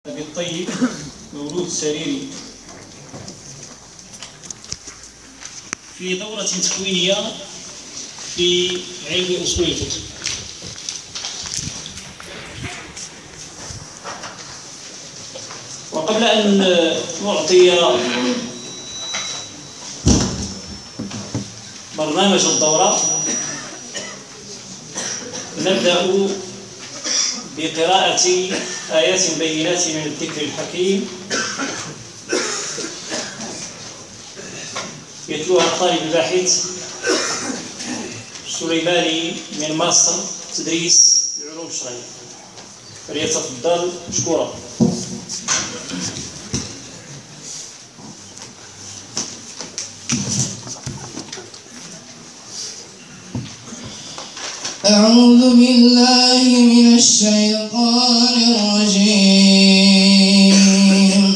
أبي الطيب مولود سريري في دورة تكوينية في علم أصول الفقه. وقبل أن نعطي برنامج الدورة نبدأ بقراءة آيات بينات من الذكر الحكيم يتلوها الطالب الباحث السليماني من مصر تدريس العلوم الشرعية، فليتفضل مشكورا. أعوذ بالله من الشيطان الرجيم.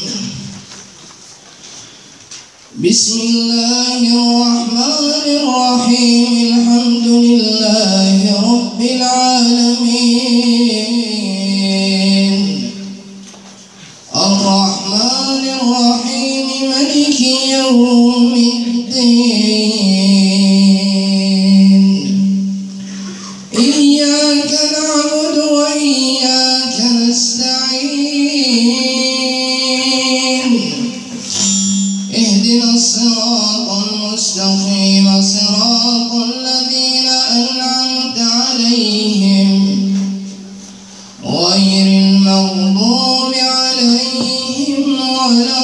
بسم الله الرحمن الرحيم. الحمد لله رب العالمين الرحمن الرحيم مالك يوم الدين. إياك نعبد وإياك نستعين. اهدنا الصراط المستقيم صراط الذين أنعمت عليهم غير المغضوب عليهم ولا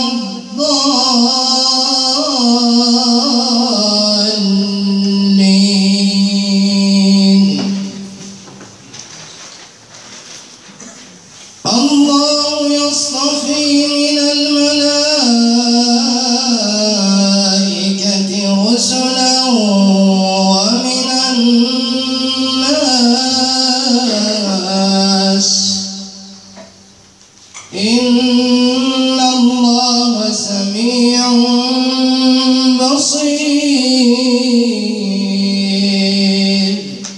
الضالين. الله يصطفي من الملائكة رسلا ومن الناس. إن الله سميع بصير.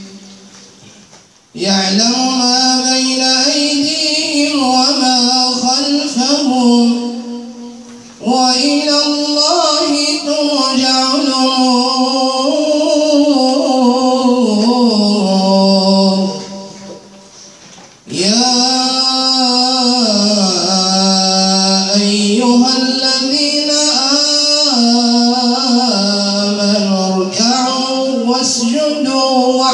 يعلم ما بين أيديهم وما خلفهم وإلى الله ترجع الأمور. يا أيها الذين آمنوا اركعوا واسجدوا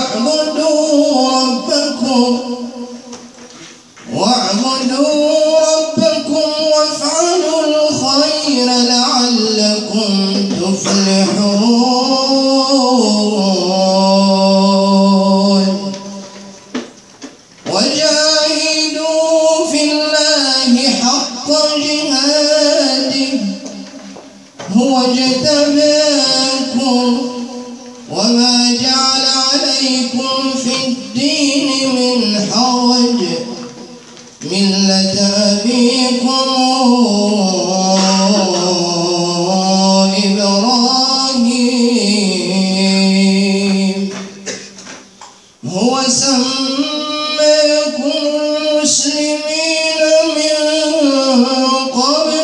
واعبدوا ربكم وافعلوا الخير لعلكم تفلحون. وجاهدوا في الله حق جهاده هو اجتباكم وما جعل عليكم في الدين من حرج ملة أبيكم إبراهيم هو سماكم المسلمين من قبل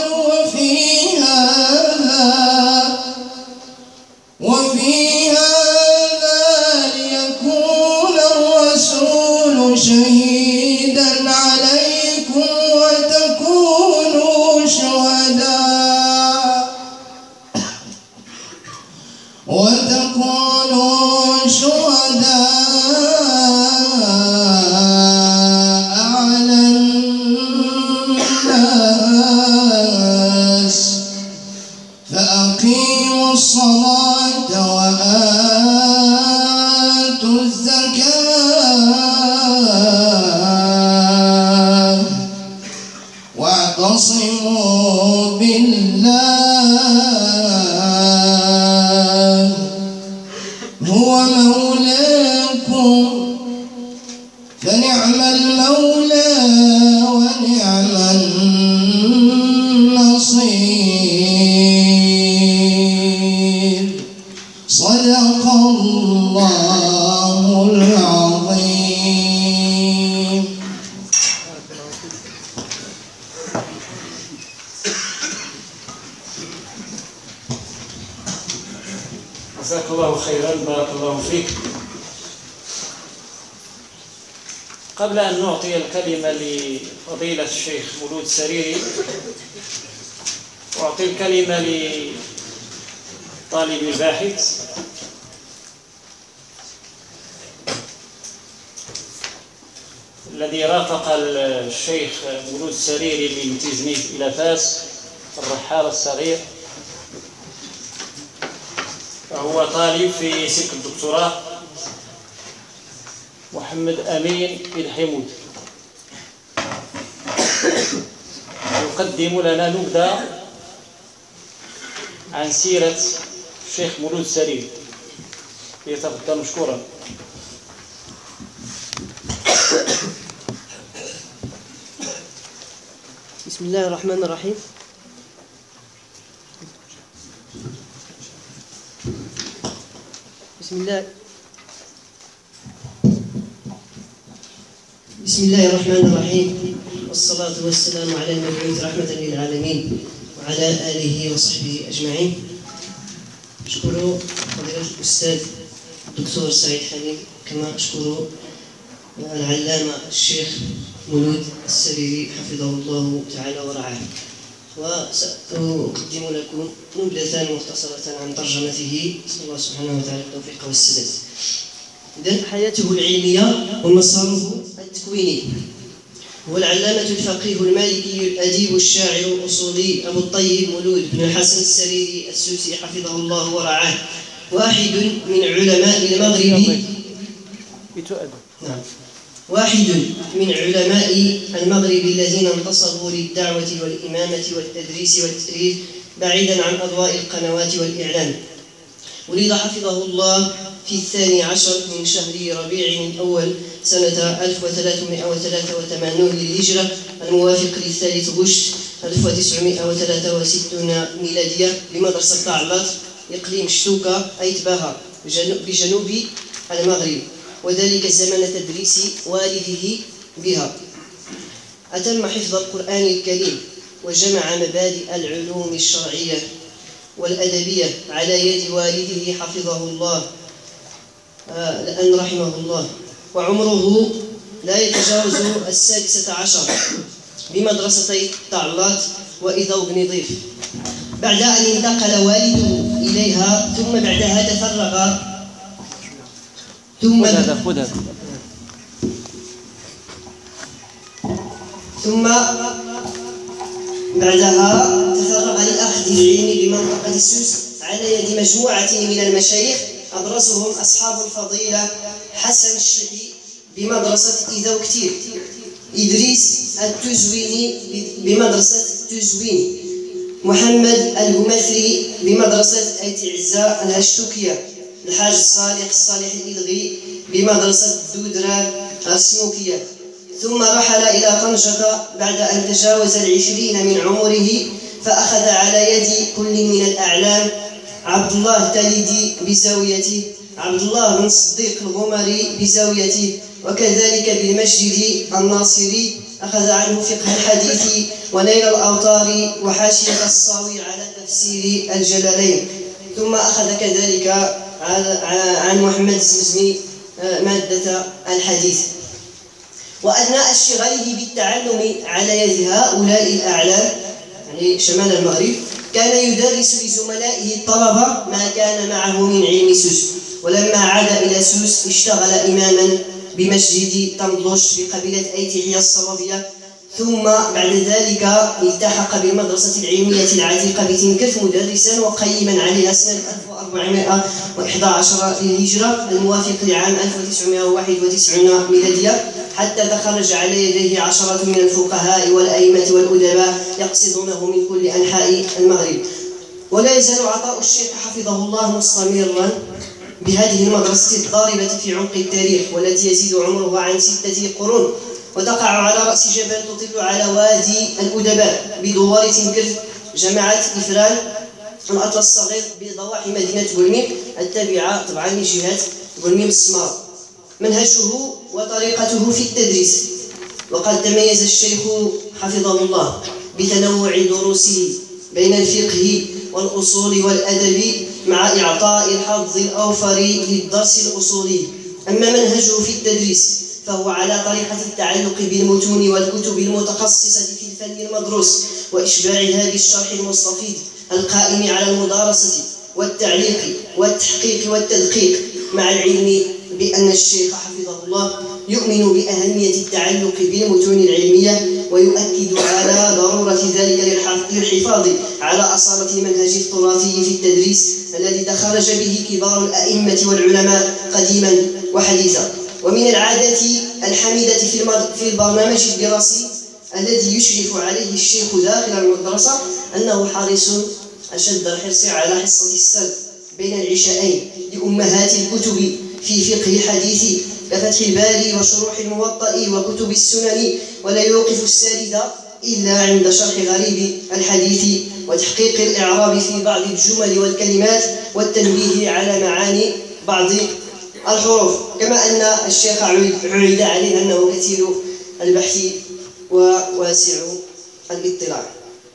وفي هذا ليكون الرسول شهيدا عليكم وتكونوا شهداء على الناس. فأقيموا الصلاة وآتوا الزكاة واعتصموا بالله هو مولاكم فنعم المولى ونعم النصير. صدق الله العظيم. جزاك الله خيرا، بارك الله فيك. قبل أن نعطي الكلمة لفضيلة الشيخ مولود السريري، أعطي الكلمة لطالب الباحث الذي رافق الشيخ مولود السريري من تيزنيت إلى فاس، الرحال الصغير، وهو طالب في سلك الدكتوراه، محمد أمين بن حمود. يقدم لنا نبذة عن سيرة الشيخ مولود السريري. يتفضل مشكورا. بسم الله الرحمن الرحيم. بسم الله الرحمن الرحيم، والصلاة والسلام على المبعوث رحمة للعالمين وعلى آله وصحبه أجمعين. أشكر فضيلة الأستاذ الدكتور سعيد حميد، كما أشكر العلامة الشيخ مولود السريري حفظه الله تعالى ورعاه. وسأقدم لكم نبذة مختصرة عن ترجمته، نسأل الله سبحانه وتعالى التوفيق والسداد. إذن حياته العلمية ومساره التكويني. هو العلامة الفقيه المالكي الأديب الشاعر الأصولي أبو الطيب مولود بن الحسن السريري السوسي حفظه الله ورعاه، واحد من علماء المغرب. واحد من علماء المغرب الذين انتصروا للدعوة والإمامة والتدريس والتأليف بعيدا عن أضواء القنوات والإعلام. ولد حفظه الله في 12 من شهر ربيع الأول سنة 1383 للهجرة، الموافق للثالث غشت 1963 ميلادية، بمدرسة طعلات إقليم شتوكا أي تباها بجنوب المغرب، وذلك زمن تدريس والده بها. أتم حفظ القرآن الكريم وجمع مبادئ العلوم الشرعية والأدبية على يد والده حفظه الله لأن رحمه الله، وعمره لا يتجاوز 16 بمدرستي طعلات وإذا بن ضيف، بعد أن انتقل والده إليها، ثم بعدها تفرغ ثم بعدها تفرغ لأخذ العلم بمنطقة سوس على يد مجموعة من المشايخ، أبرزهم أصحاب الفضيلة حسن الشيخي بمدرسة إذا وكتير، إدريس التزويني بمدرسة تزوين، محمد الهمثري بمدرسة أيت عزة الهشتوكية، الحاج الصالح الإلغي بمدرسة دودران السنوكية. ثم رحل إلى طنجة بعد أن تجاوز 20 من عمره، فأخذ على يد كل من الأعلام عبد الله التالدي بزاويته، عبد الله بن الصديق الغمري بزاويته، وكذلك بالمسجد الناصري أخذ عنه فقه الحديث ونيل الأوطار وحاشية الصاوي على تفسير الجلالين. ثم أخذ كذلك عن محمد الزمزمي مادة الحديث. وأثناء اشتغاله بالتعلم على يد هؤلاء الأعلام يعني شمال المغرب، كان يدرس لزملائه الطلبة ما كان معه من علم سوس. ولما عاد إلى سوس اشتغل إماما بمسجد طمطلش بقبيلة أيتيحية الصوابية، ثم بعد ذلك التحق بالمدرسة العلمية العتيقة بتنكرت مدرسا وقيما عليها سنة 1411 للهجرة، الموافق لعام 1991 ميلادية، حتى تخرج على يديه عشرة من الفقهاء والأئمة والأدباء يقصدونه من كل أنحاء المغرب. ولا يزال عطاء الشيخ حفظه الله مستمرا بهذه المدرسة الضاربة في عمق التاريخ، والتي يزيد عمرها عن 6 قرون، وتقع على رأس جبل تطل على وادي الأدباء بدوار تنكرت، جماعة إفران الأطلس الصغير بضواحي مدينة بولميم التابعة طبعا لجهة بولميم السمار. منهجه وطريقته في التدريس. وقد تميز الشيخ حفظه الله بتنوع دروسه بين الفقه والأصول والأدب مع إعطاء الحظ الأوفر للدرس الأصولي. أما منهجه في التدريس فهو على طريقة التعلق بالمتون والكتب المتخصصة في الفن المدروس وإشباعها بالشرح المستفيض القائم على المدارسة والتعليق والتحقيق والتدقيق، مع العلم بأن الشيخ حفظه الله يؤمن بأهمية التعلق بالمتون العلمية ويؤكد على ضرورة ذلك للحفاظ على أصالة المنهج التراثي في التدريس الذي تخرج به كبار الأئمة والعلماء قديما وحديثا. ومن العادات الحميدة في البرنامج الدراسي الذي يشرف عليه الشيخ داخل المدرسة أنه حريص أشد الحرص على حصة السرد بين العشاءين لأمهات الكتب في فقه الحديث كفتح الباري وشروح الموطأ وكتب السنن، ولا يوقف السارد إلا عند شرح غريب الحديث وتحقيق الإعراب في بعض الجمل والكلمات والتنبيه على معاني بعض الحروف. كما أن الشيخ عُرِض عليه أنه كثير البحث وواسع الاطلاع.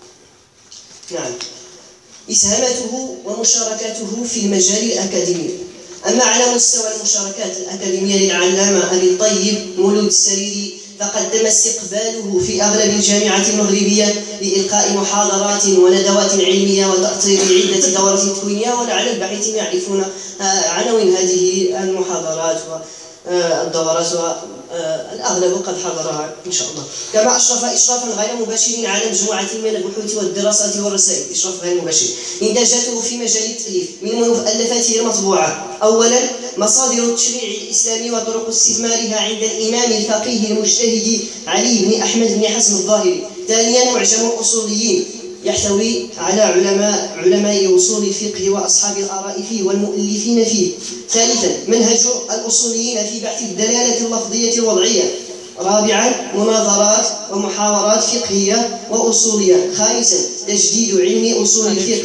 نعم. إسهاماته ومشاركاته في المجال الأكاديمي. أما على مستوى المشاركات الأكاديمية للعلامة أبي الطيب مولود السريري فقد تم استقباله في أغلب الجامعات المغربية لإلقاء محاضرات وندوات علمية وتأطير عدة دورات تكوينية، ولعل الباحثين يعرفون عناوين هذه المحاضرات والدورات والأغلب قد حضرها إن شاء الله. كما أشرف إشرافا غير مباشر على مجموعة من البحوث والدراسات والرسائل. إشراف غير مباشر. إنتاجاته في مجال التأليف: من مؤلفاته المطبوعة: أولا مصادر التشريع الإسلامي وطرق استثمارها عند الإمام الفقيه المجتهد علي بن أحمد بن حزم الظاهري. ثانيا معجم الأصوليين يحتوي على علماء أصول الفقه وأصحاب الآراء فيه والمؤلفين فيه. ثالثا منهج الأصوليين في بحث الدلالة اللفظية الوضعية. رابعا مناظرات ومحاورات فقهية وأصولية. خامسا تجديد علم أصول الفقه.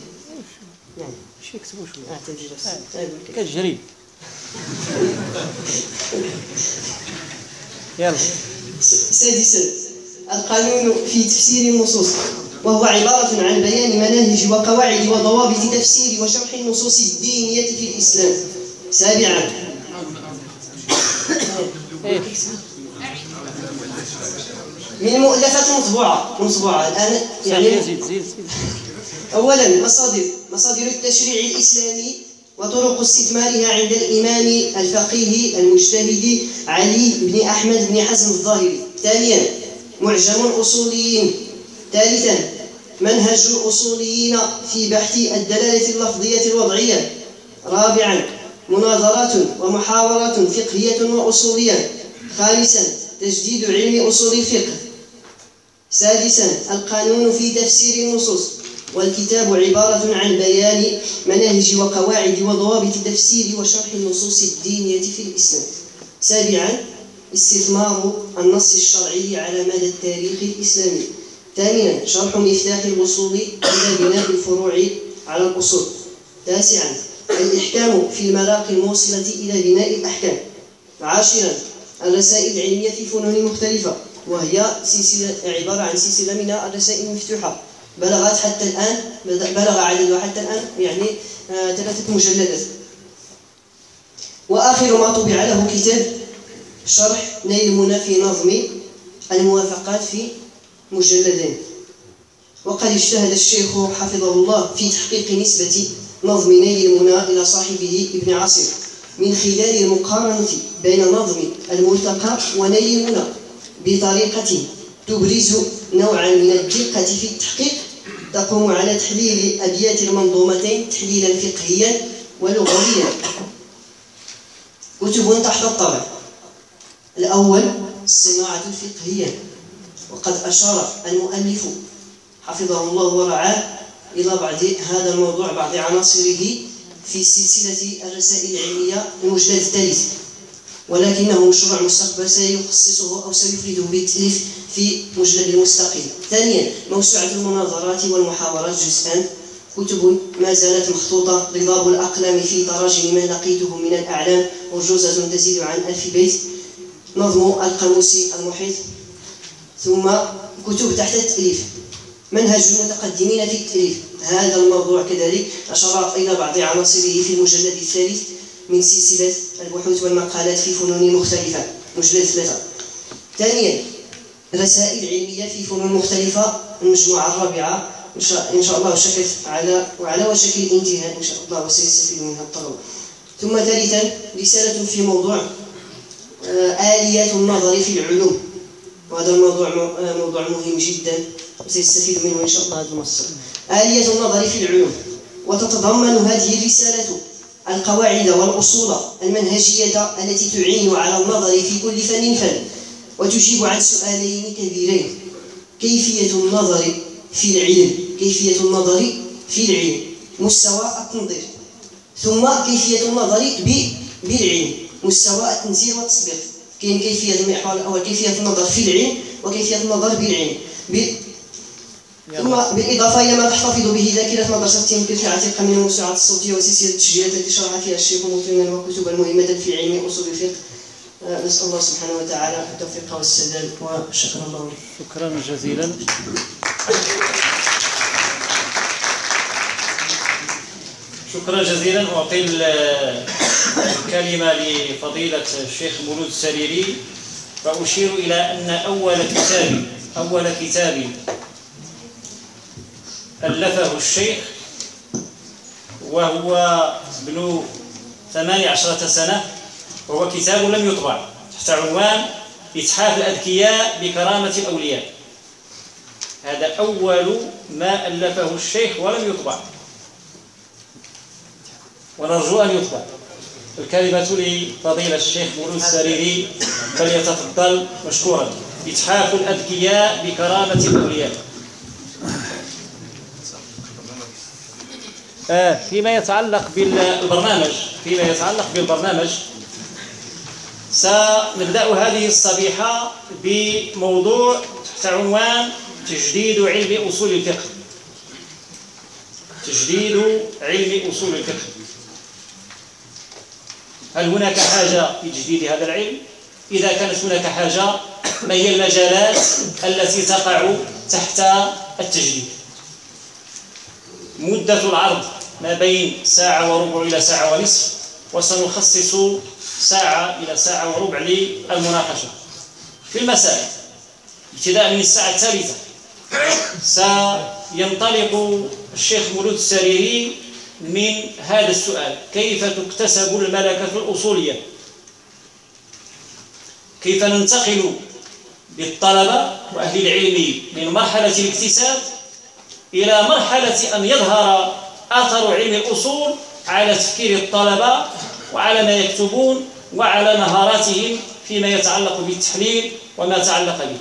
كالجريد. يلا. سادسا القانون في تفسير النصوص، وهو عبارة عن بيان مناهج وقواعد وضوابط تفسير وشرح النصوص الدينية في الإسلام. سابعا من المؤلفات المطبوعة الآن يعني أولا مصادر التشريع الإسلامي وطرق استثمارها عند الإمام الفقيه المجتهد علي بن أحمد بن حزم الظاهري. ثانيا معجم الأصوليين. ثالثا منهج الأصوليين في بحث الدلالة اللفظية الوضعية. رابعا مناظرات ومحاورات فقهية وأصولية. خامسا تجديد علم أصول الفقه. سادسا القانون في تفسير النصوص، والكتاب عبارة عن بيان مناهج وقواعد وضوابط تفسير وشرح النصوص الدينية في الإسلام. سابعا استثمار النص الشرعي على مدى التاريخ الإسلامي. ثامنا شرح مفتاح الوصول إلى بناء الفروع على الأصول. تاسعا الإحكام في المراقي الموصلة إلى بناء الأحكام. عاشرا الرسائل العلمية في فنون مختلفة، وهي عبارة عن سلسلة من الرسائل المفتوحة بلغ عددها حتى الآن يعني 3 مجلدات. وآخر ما طبع له كتاب شرح نيل المنى في نظم الموافقات في مجلدين. وقد اجتهد الشيخ حفظه الله في تحقيق نسبة نظم نيل المنى إلى صاحبه ابن عاصر من خلال المقارنة بين نظم الملتقى ونيل المنى بطريقة تبرز نوعا من الدقة في التحقيق، تقوم على تحليل أبيات المنظومتين تحليلا فقهيا ولغويا. كتب تحت الطبع: الأول الصناعة الفقهية، وقد أشار المؤلف حفظه الله ورعاه إلى بعض هذا الموضوع بعض عناصره في سلسلة الرسائل العلمية المجلد الثالث، ولكنه مشروع مستقبل سيخصصه أو سيفرده بالتأليف في مجلد مستقل. ثانيا موسوعة المناظرات والمحاورات جزءان، كتب ما زالت مخطوطة، ضباب الأقلام في تراجم ما لقيته من الأعلام، أرجوزة تزيد عن 1000 بيت، نظم القاموس المحيط. ثم كتب تحت التأليف: منهج المتقدمين في التأليف، هذا الموضوع كذلك أشار إلى بعض عناصره في المجلد الثالث من سلسلة البحوث والمقالات في فنون مختلفة، مجلد 3. ثانيا رسائل علمية في فنون مختلفة، المجموعة الرابعة إن شاء الله على وشك الانتهاء إن شاء الله، وسيستفيد منها الطلبة. ثم ثالثا رسالة في موضوع آليات النظر في العلوم، وهذا الموضوع موضوع مهم جدا وسيستفيد منه إن شاء الله هذا المصدر. آليات النظر في العلوم، وتتضمن هذه الرسالة القواعد والأصول المنهجية التي تعين على النظر في كل فن، وتجيب عن سؤالين كبيرين: كيفية النظر في العلم، مستوى التنظير، ثم كيفية النظر بالعلم، مستوى التنزيل والتطبيق. كاين كيفية المحور الأول كيفية النظر في العلم، وكيفية النظر بالعلم، ثم بالإضافة إلى ما تحتفظ به ذاكرة مدرسة تيمكن في عتيقة من الموسوعات الصوتية وسلسلة التسجيلات التي شرح فيها الشيخ مطينا وكتبا مهمة في علم أصول الفقه. نسأل الله سبحانه وتعالى التوفيق والسداد، وشكرا الله. شكرا جزيلا. شكرا جزيلا. أعطي الكلمة لفضيلة الشيخ مولود السريري، فأشير إلى أن أول كتاب ألفه الشيخ وهو ابن 18 سنة، وهو كتاب لم يطبع تحت عنوان إتحاف الأذكياء بكرامة الأولياء. هذا أول ما ألفه الشيخ ولم يطبع، ونرجو أن يطبع. الكلمة لفضيلة الشيخ مولود السريري، فليتفضل مشكورا. إتحاف الأذكياء بكرامة الأولياء. فيما يتعلق بالبرنامج سنبدأ هذه الصبيحة بموضوع تحت عنوان تجديد علم أصول الفقه. هل هناك حاجة لتجديد هذا العلم؟ إذا كانت هناك حاجة، ما هي المجالات التي تقع تحت التجديد؟ مدة العرض ما بين 1 ساعة وربع إلى 1 ساعة ونصف، وسنخصص 1 ساعة إلى 1 ساعة وربع للمناقشة في المسائل. ابتداء من الساعة 3 سينطلق الشيخ مولود السريري من هذا السؤال: كيف تكتسب الملكة الأصولية؟ كيف ننتقل بالطلبة وأهل العلم من مرحلة الاكتساب إلى مرحلة أن يظهر أثر علم الأصول على تفكير الطلبة وعلى ما يكتبون وعلى مهاراتهم فيما يتعلق بالتحليل وما تعلق به.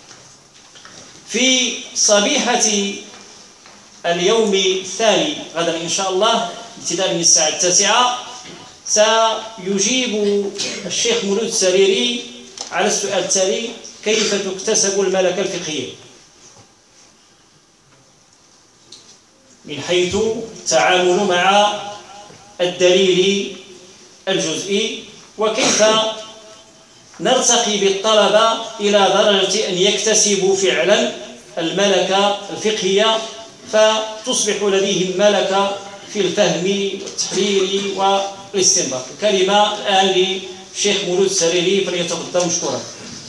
في صبيحة اليوم الثاني غدا إن شاء الله ابتداء من الساعة 9 سيجيب الشيخ مولود السريري على السؤال التالي: كيف تكتسب الملكة الفقهية؟ من حيث التعامل مع الدليل الجزئي، وكيف نرتقي بالطلبة إلى درجة أن يكتسبوا فعلا الملكة الفقهية، فتصبح لديهم ملكة في الفهم والتحليل والاستنباط. الكلمة الآن للشيخ مولود السريري، فليتفضل مشكورا.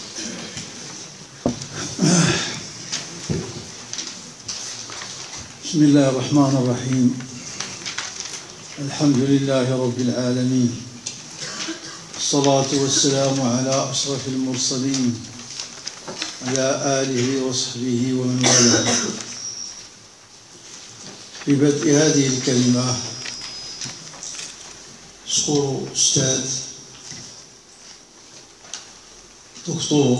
بسم الله الرحمن الرحيم. الحمد لله رب العالمين، الصلاة والسلام على أشرف المرسلين على آله وصحبه ومن والاه. في بدء هذه الكلمة أشكر أستاذ دكتور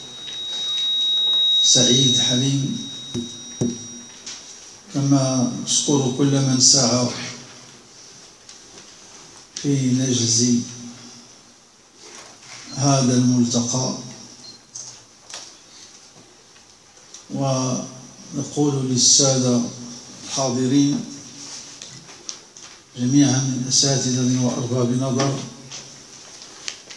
سعيد حليم، كما أشكر كل من سعى في نجز هذا الملتقى، ونقول للسادة الحاضرين جميعا من أساتذة وأرباب نظر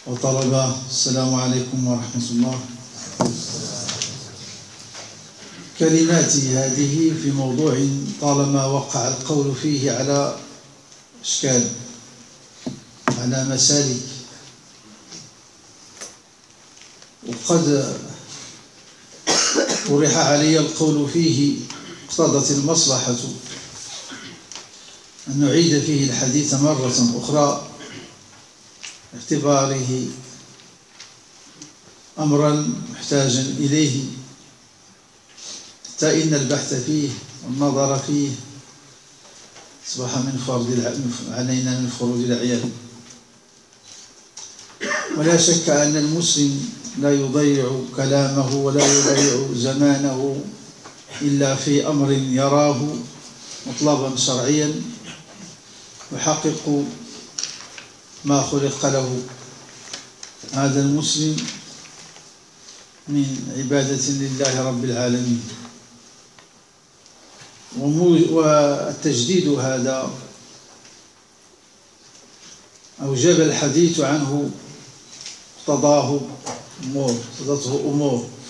وطلبة: السلام عليكم ورحمة الله. كلماتي هذه في موضوع طالما وقع القول فيه على أشكال، على مسالك، وقد طرح علي القول فيه اقتضت المصلحة أن نعيد فيه الحديث مرة أخرى باعتباره أمرا محتاجا إليه، حتى إن البحث فيه والنظر فيه أصبح من علينا من فروض الأعيان. ولا شك أن المسلم لا يضيع كلامه ولا يضيع زمانه إلا في أمر يراه مطلبا شرعيا يحقق ما خلق له هذا المسلم من عبادة لله رب العالمين. والتجديد هذا أوجب الحديث عنه اقتضته أمور،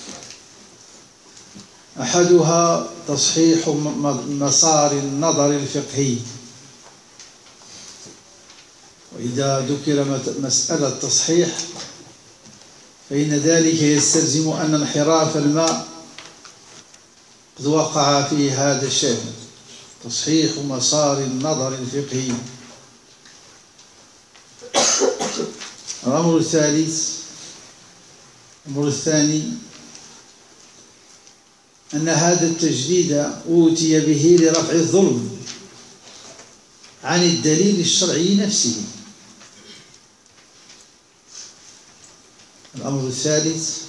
أحدها تصحيح مسار النظر الفقهي. وإذا ذكر مسألة تصحيح فإن ذلك يستلزم أن انحراف الماء قد وقع في هذا الشأن، تصحيح مسار النظر الفقهي. الأمر الثاني أن هذا التجديد أوتي به لرفع الظلم عن الدليل الشرعي نفسه. الأمر الثالث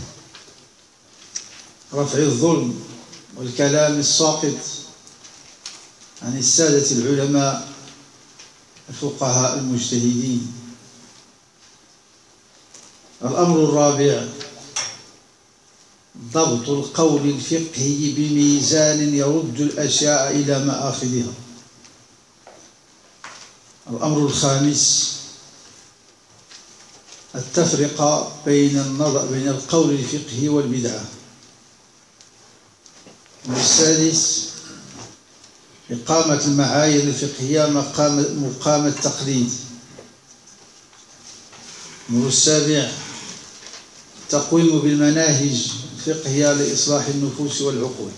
رفع الظلم والكلام الساقط عن السادة العلماء الفقهاء المجتهدين. الأمر الرابع ضبط القول الفقهي بميزان يرد الأشياء إلى مآخذها. الأمر الخامس التفرقة بين القول الفقهي والبدعة. والسادس إقامة المعايير الفقهية مقام التقليد. والسابع تقويم بالمناهج الفقهية لإصلاح النفوس والعقول.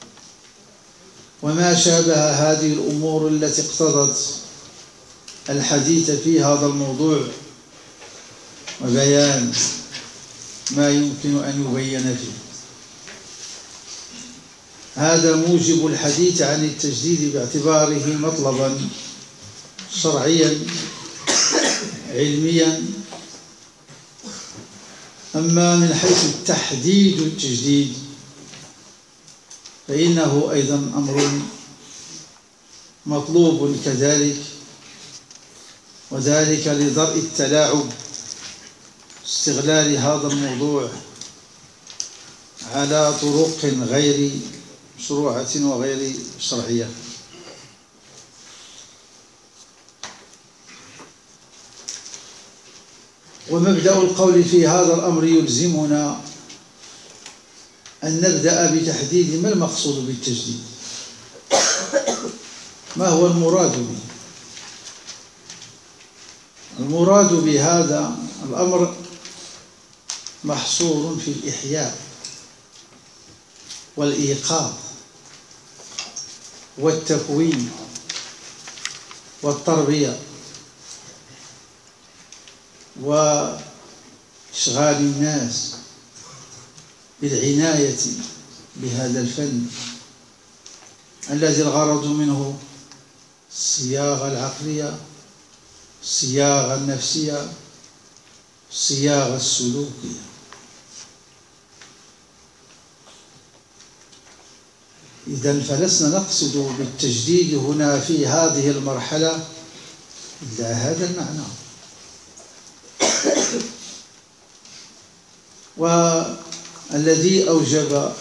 وما شابه هذه الأمور التي اقتضت الحديث في هذا الموضوع وبيان ما يمكن أن يبين فيه. هذا موجب الحديث عن التجديد باعتباره مطلبا شرعيا علميا. أما من حيث التحديد والتجديد فإنه أيضا أمر مطلوب كذلك، وذلك لدرء التلاعب، استغلال هذا الموضوع على طرق غير مشروعة وغير شرعية. ومبدأ القول في هذا الأمر يلزمنا أن نبدأ بتحديد ما المقصود بالتجديد، ما هو المراد به. المراد بهذا الأمر محصور في الإحياء والإيقاظ والتكوين والتربية وإشغال الناس بالعناية بهذا الفن الذي الغرض منه الصياغة العقلية، الصياغة النفسية، الصياغة السلوكية. إذن فلسنا نقصد بالتجديد هنا في هذه المرحلة إلا هذا المعنى. والذي أوجب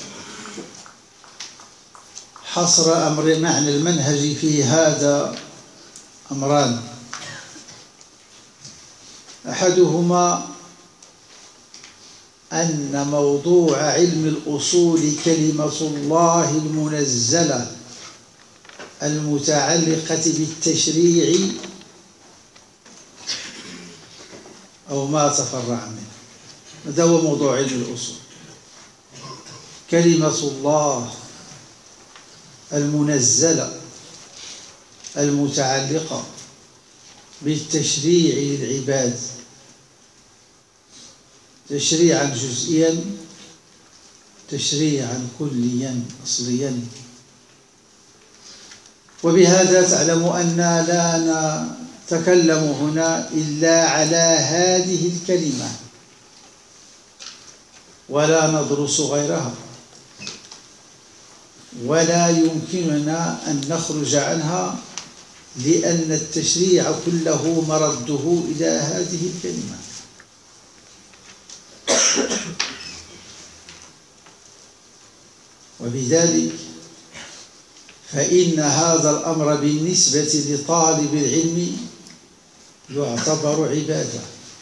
حصر أمر معنى المنهج في هذا أمران: أحدهما أن موضوع علم الأصول كلمة الله المنزلة المتعلقة بالتشريع أو ما تفرع منه. هذا هو موضوع علم الأصول، كلمة الله المنزلة المتعلقة بالتشريع للعباد تشريعا جزئيا، تشريعا كليا أصليا. وبهذا تعلم أننا لا نتكلم هنا إلا على هذه الكلمة ولا ندرس غيرها، ولا يمكننا أن نخرج عنها، لأن التشريع كله مرده إلى هذه الكلمة. وبذلك فإن هذا الأمر بالنسبة لطالب العلم يعتبر عبادة،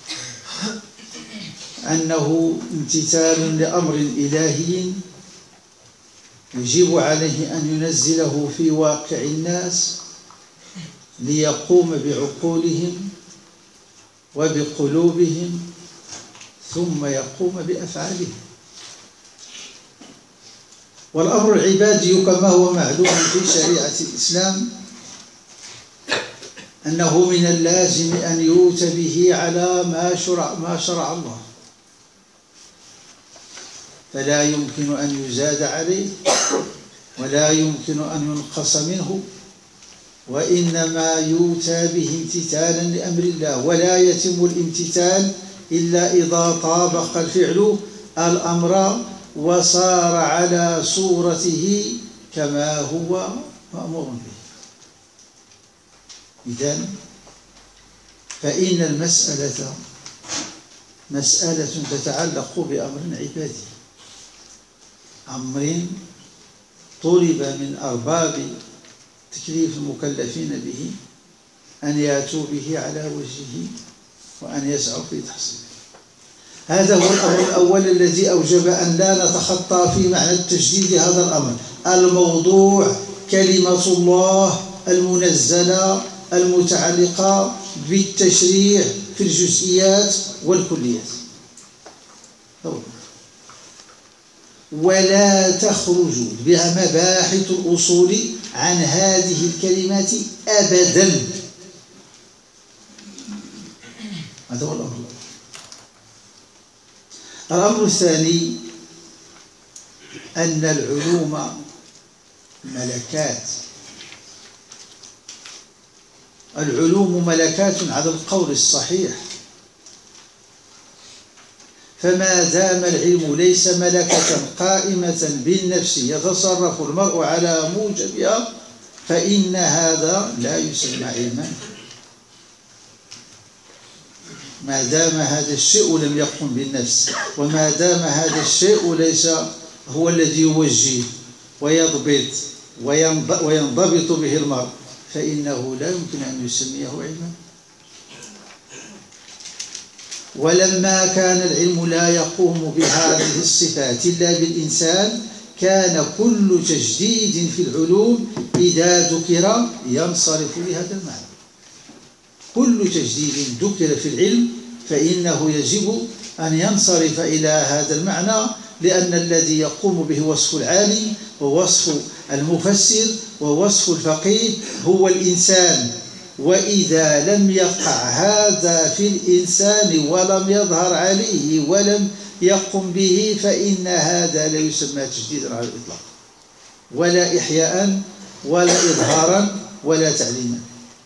أنه امتثال لأمر إلهي يجب عليه أن ينزله في واقع الناس ليقوم بعقولهم وبقلوبهم ثم يقوم بأفعالهم. والأمر العبادي كما هو معلوم في شريعة الإسلام أنه من اللازم أن يؤتى به على ما شرع الله، فلا يمكن أن يزاد عليه ولا يمكن أن ينقص منه، وإنما يؤتى به امتثالا لأمر الله. ولا يتم الامتثال إلا إذا طابق الفعل الأمر وصار على صورته كما هو مأمور به. إذن فإن المسألة مسألة تتعلق بأمر عبادي، أمر طلب من أرباب تكليف المكلفين به أن يأتوا به على وجهه وأن يسعوا في تحصيله. هذا هو الأمر الأول الذي أوجب أن لا نتخطى في معنى التجديد هذا الأمر، الموضوع كلمة الله المنزلة المتعلقة بالتشريع في الجزئيات والكليات. ولا تخرج بها مباحث الأصول عن هذه الكلمات أبدا. هذا هو الأمر الأول. الأمر الثاني أن العلوم ملكات. العلوم ملكات على القول الصحيح، فما دام العلم ليس ملكة قائمة بالنفس يتصرف المرء على موجبها فإن هذا لا يسمى علما. ما دام هذا الشيء لم يقم بالنفس، وما دام هذا الشيء ليس هو الذي يوجه ويضبط وينضبط به المرء فإنه لا يمكن أن يسميه علما. ولما كان العلم لا يقوم بهذه الصفات إلا بالإنسان كان كل تجديد في العلوم إذا ذكر ينصرف لهذا المعنى. كل تجديد ذكر في العلم فإنه يجب أن ينصرف إلى هذا المعنى، لأن الذي يقوم به وصف العالم ووصف المفسر ووصف الفقيه هو الإنسان. وإذا لم يقع هذا في الإنسان ولم يظهر عليه ولم يقم به فإن هذا لا يسمى تجديدا على الإطلاق، ولا إحياء ولا إظهارا ولا تعليما.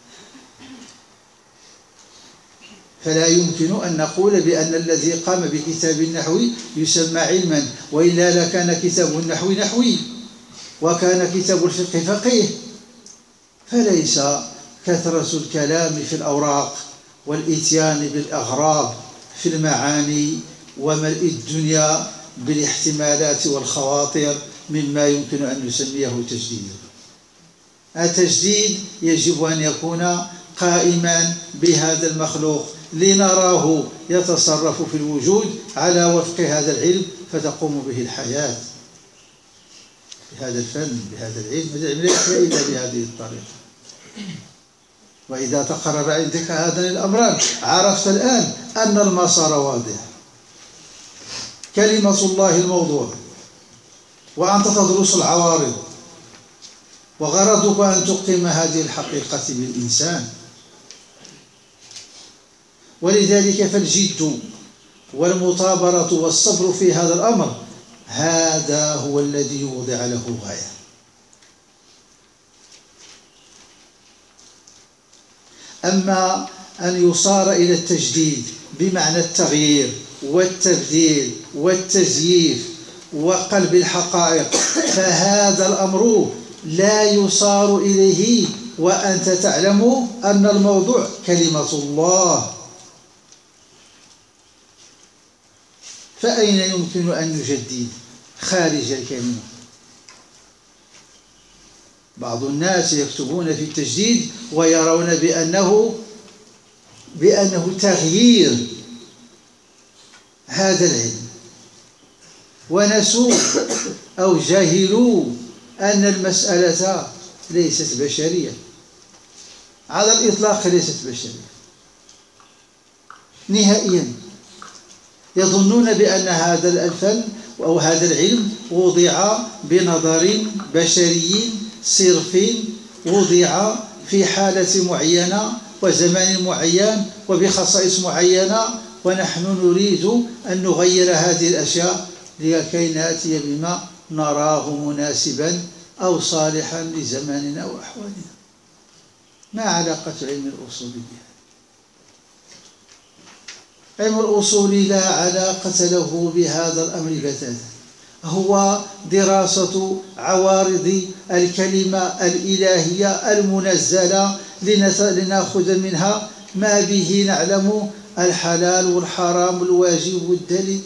فلا يمكن أن نقول بأن الذي قام بكتاب النحو يسمى علما، وإلا لكان كتاب النحو نحوي وكان كتاب الفقه فقيه. فليس كثرة الكلام في الأوراق والإتيان بالأغراض في المعاني وملء الدنيا بالاحتمالات والخواطر مما يمكن أن نسميه تجديدا. التجديد يجب أن يكون قائما بهذا المخلوق لنراه يتصرف في الوجود على وفق هذا العلم فتقوم به الحياة، بهذا الفن بهذا العلم لا يحيا إلا بهذه الطريقة. وإذا تقرر عندك هذان الأمران عرفت الآن أن المسار واضح، كلمة الله الموضوع، وأنت تدرس العوارض، وغرضك أن تقيم هذه الحقيقة بالإنسان. ولذلك فالجد والمثابرة والصبر في هذا الأمر هذا هو الذي وضع له غاية. أما أن يصار إلى التجديد بمعنى التغيير والتبديل والتزييف وقلب الحقائق، فهذا الأمر لا يصار إليه وأنت تعلم أن الموضوع كلمة الله. فأين يمكن أن نجدد خارج الكلمة؟ بعض الناس يكتبون في التجديد ويرون بأنه تغيير هذا العلم، ونسوا أو جاهلوا أن المسألة ليست بشرية على الإطلاق، ليست بشرية نهائيا. يظنون بأن هذا الفن أو هذا العلم وضع بنظر بشري صرف، وضع في حالة معينة وزمان معين وبخصائص معينة، ونحن نريد أن نغير هذه الأشياء لكي نأتي بما نراه مناسبا أو صالحا لزماننا وأحوالنا. ما علاقة علم الأصول بها؟ علم الأصول لا علاقة له بهذا الأمر بتاتا، هو دراسة عوارض الكلمة الإلهية المنزلة لنأخذ منها ما به نعلم الحلال والحرام الواجب والدليل.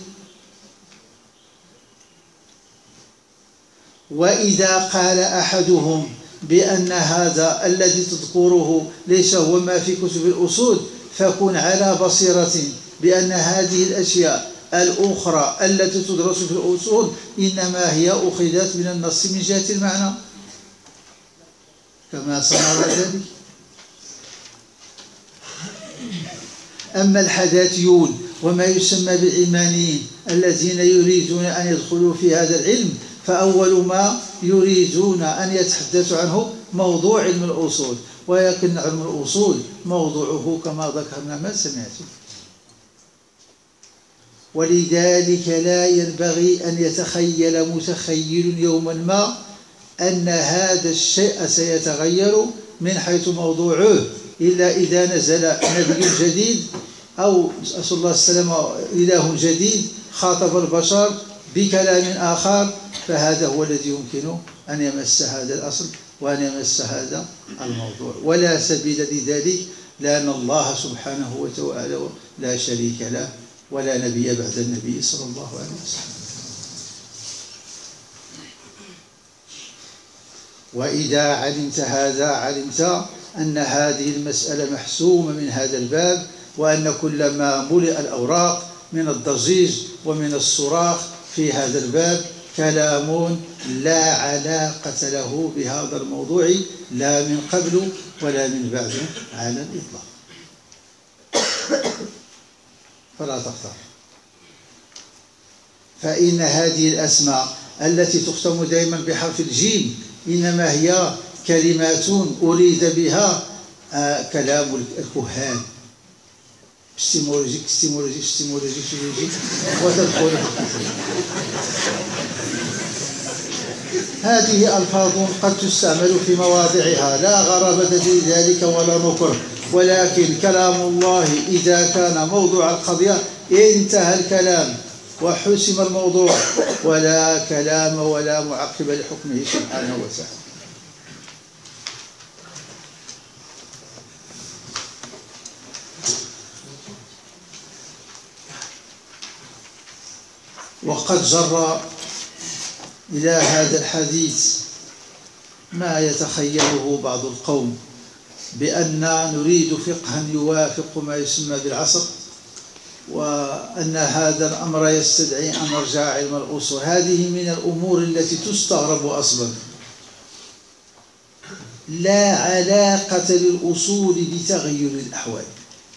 وإذا قال أحدهم بأن هذا الذي تذكره ليس هو ما في كتب الأصول، فكن على بصيرة بأن هذه الأشياء الأخرى التي تدرس في الأصول إنما هي أخذت من النص من جهة المعنى كما سنرى ذلك. أما الحداثيون وما يسمى بالعلمانيين الذين يريدون أن يدخلوا في هذا العلم، فأول ما يريدون أن يتحدثوا عنه موضوع علم الأصول، ولكن علم الأصول موضوعه كما ذكرنا ما سمعتم. ولذلك لا ينبغي أن يتخيل متخيل يوما ما أن هذا الشيء سيتغير من حيث موضوعه إلا إذا نزل نبي جديد أو أسأل الله السلامة إله جديد خاطب البشر بكلام آخر، فهذا هو الذي يمكن أن يمس هذا الأصل وأن يمس هذا الموضوع، ولا سبيل لذلك، لأن الله سبحانه وتعالى لا شريك له ولا نبي بعد النبي صلى الله عليه وسلم. وإذا علمت هذا علمت أن هذه المسألة محسومة من هذا الباب، وأن كل ما ملئ الأوراق من الضجيج ومن الصراخ في هذا الباب كلام لا علاقة له بهذا الموضوع لا من قبل ولا من بعد على الإطلاق. فلا تختار، فإن هذه الأسماء التي تختم دائما بحرف الجيم إنما هي كلمات أريد بها كلام الكهان، استيمولوجيك وتدخل هذه ألفاظ قد تستعمل في مواضعها لا غرابة في ذلك ولا نكر، ولكن كلام الله إذا كان موضوع القضية انتهى الكلام وحسم الموضوع، ولا كلام ولا معقب لحكمه سبحانه وتعالى. وقد جر إلى هذا الحديث ما يتخيله بعض القوم بأن نريد فقها يوافق ما يسمى بالعصر، وأن هذا الأمر يستدعي أن نرجع علم الأصول. هذه من الأمور التي تستغرب أصلا. لا علاقة للأصول بتغير الأحوال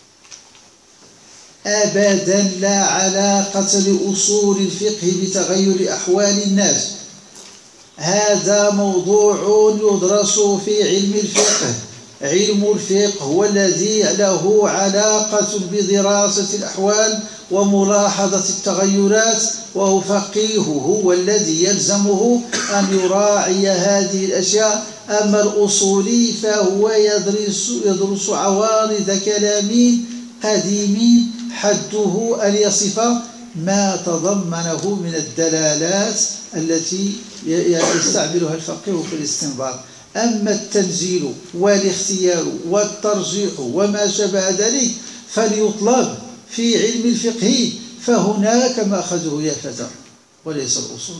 أبدا، لا علاقة لأصول الفقه بتغير أحوال الناس. هذا موضوع يدرس في علم الفقه. علم الفقه هو الذي له علاقة بدراسة الأحوال وملاحظة التغيرات، وهو فقيه هو الذي يلزمه أن يراعي هذه الأشياء. أما الأصولي فهو يدرس عوارض كلام قديم حده أن يصف ما تضمنه من الدلالات التي يستعملها الفقيه في الاستنباط. أما التنزيل والاختيار والترجيح وما شابه ذلك فليطلب في علم الفقه، فهناك مأخذه يا فتى وليس الأصول.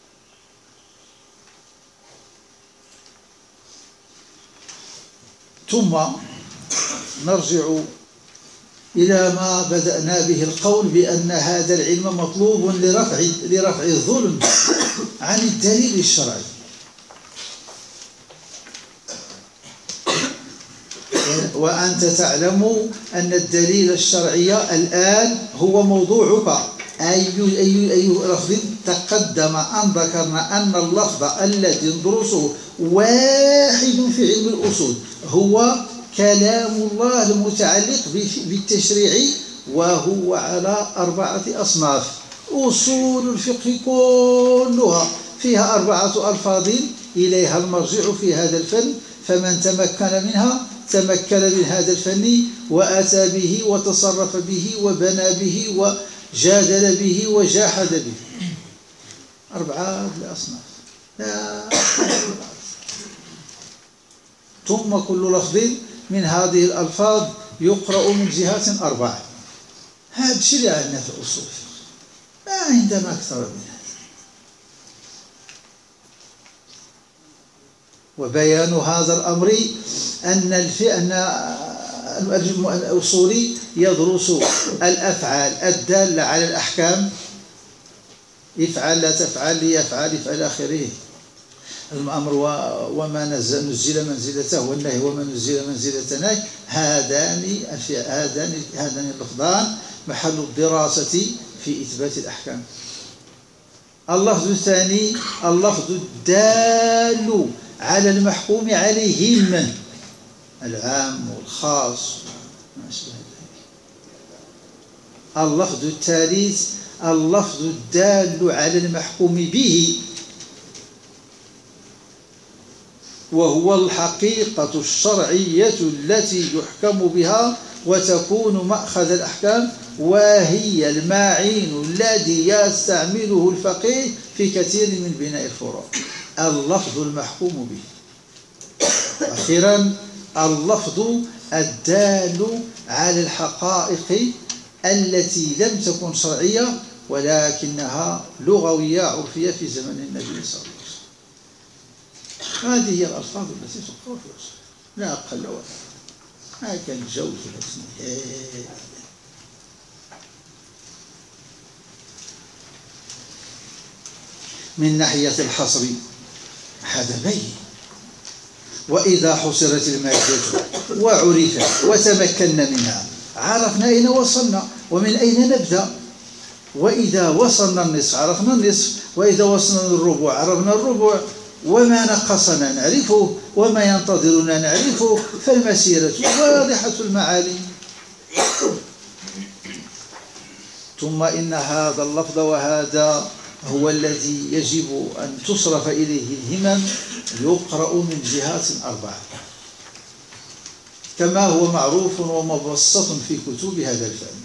ثم نرجع إلى ما بدأنا به القول بأن هذا العلم مطلوب لرفع الظلم عن الدليل الشرعي. وأنت تعلم أن الدليل الشرعي الآن هو موضوعك. أي لفظ تقدم أن ذكرنا أن اللفظ الذي ندرسه واحد في علم الأصول هو كلام الله المتعلق بالتشريع، وهو على 4 أصناف. أصول الفقه كلها فيها 4 ألفاظ إليها المرجع في هذا الفن، فمن تمكن منها تمكن من هذا الفن وأتى به وتصرف به وبنى به وجادل به وجاحد به. 4 الأصناف. ثم كل لفظ من هذه الألفاظ يقرأ من جهات 4. هذا الشيء عندنا في الأصول ما عندنا أكثر من هذا. وبيان هذا الأمر أن الأصولي يدرس الأفعال الدالة على الأحكام، افعل لا تفعل ليفعل افعل آخره، الأمر وما نزل منزلته والنهي وما نزل منزلة نهي. هذان اللفظان محل الدراسة في إثبات الأحكام. اللفظ الثاني اللفظ الدال على المحكوم عليهم، العام والخاص ما أشبه ذلك. اللفظ الثالث اللفظ الدال على المحكوم به، وهو الحقيقة الشرعية التي يحكم بها وتكون مأخذ الأحكام، وهي المعين الذي يستعمله الفقيه في كثير من بناء الفروع. اللفظ المحكوم به. أخيرا اللفظ الدال على الحقائق التي لم تكن شرعية ولكنها لغوية عرفية في زمن النبي صلى الله عليه وسلم. هذه هي الألفاظ التي تقرأ في الأصول، لا أقل ولا ما كان الجوز الاسمي. من ناحية الحصر هذا بين، وإذا حصرت المادة وعرفت وتمكنا منها عرفنا أين وصلنا ومن أين نبدأ. وإذا وصلنا النصف عرفنا النصف، وإذا وصلنا الربع عرفنا الربع، وما نقصنا نعرفه وما ينتظرنا نعرفه، فالمسيرة واضحة المعالم. ثم إن هذا اللفظ وهذا هو الذي يجب أن تصرف إليه الهمم يقرأ من جهات 4 كما هو معروف ومبسط في كتب هذا الفن.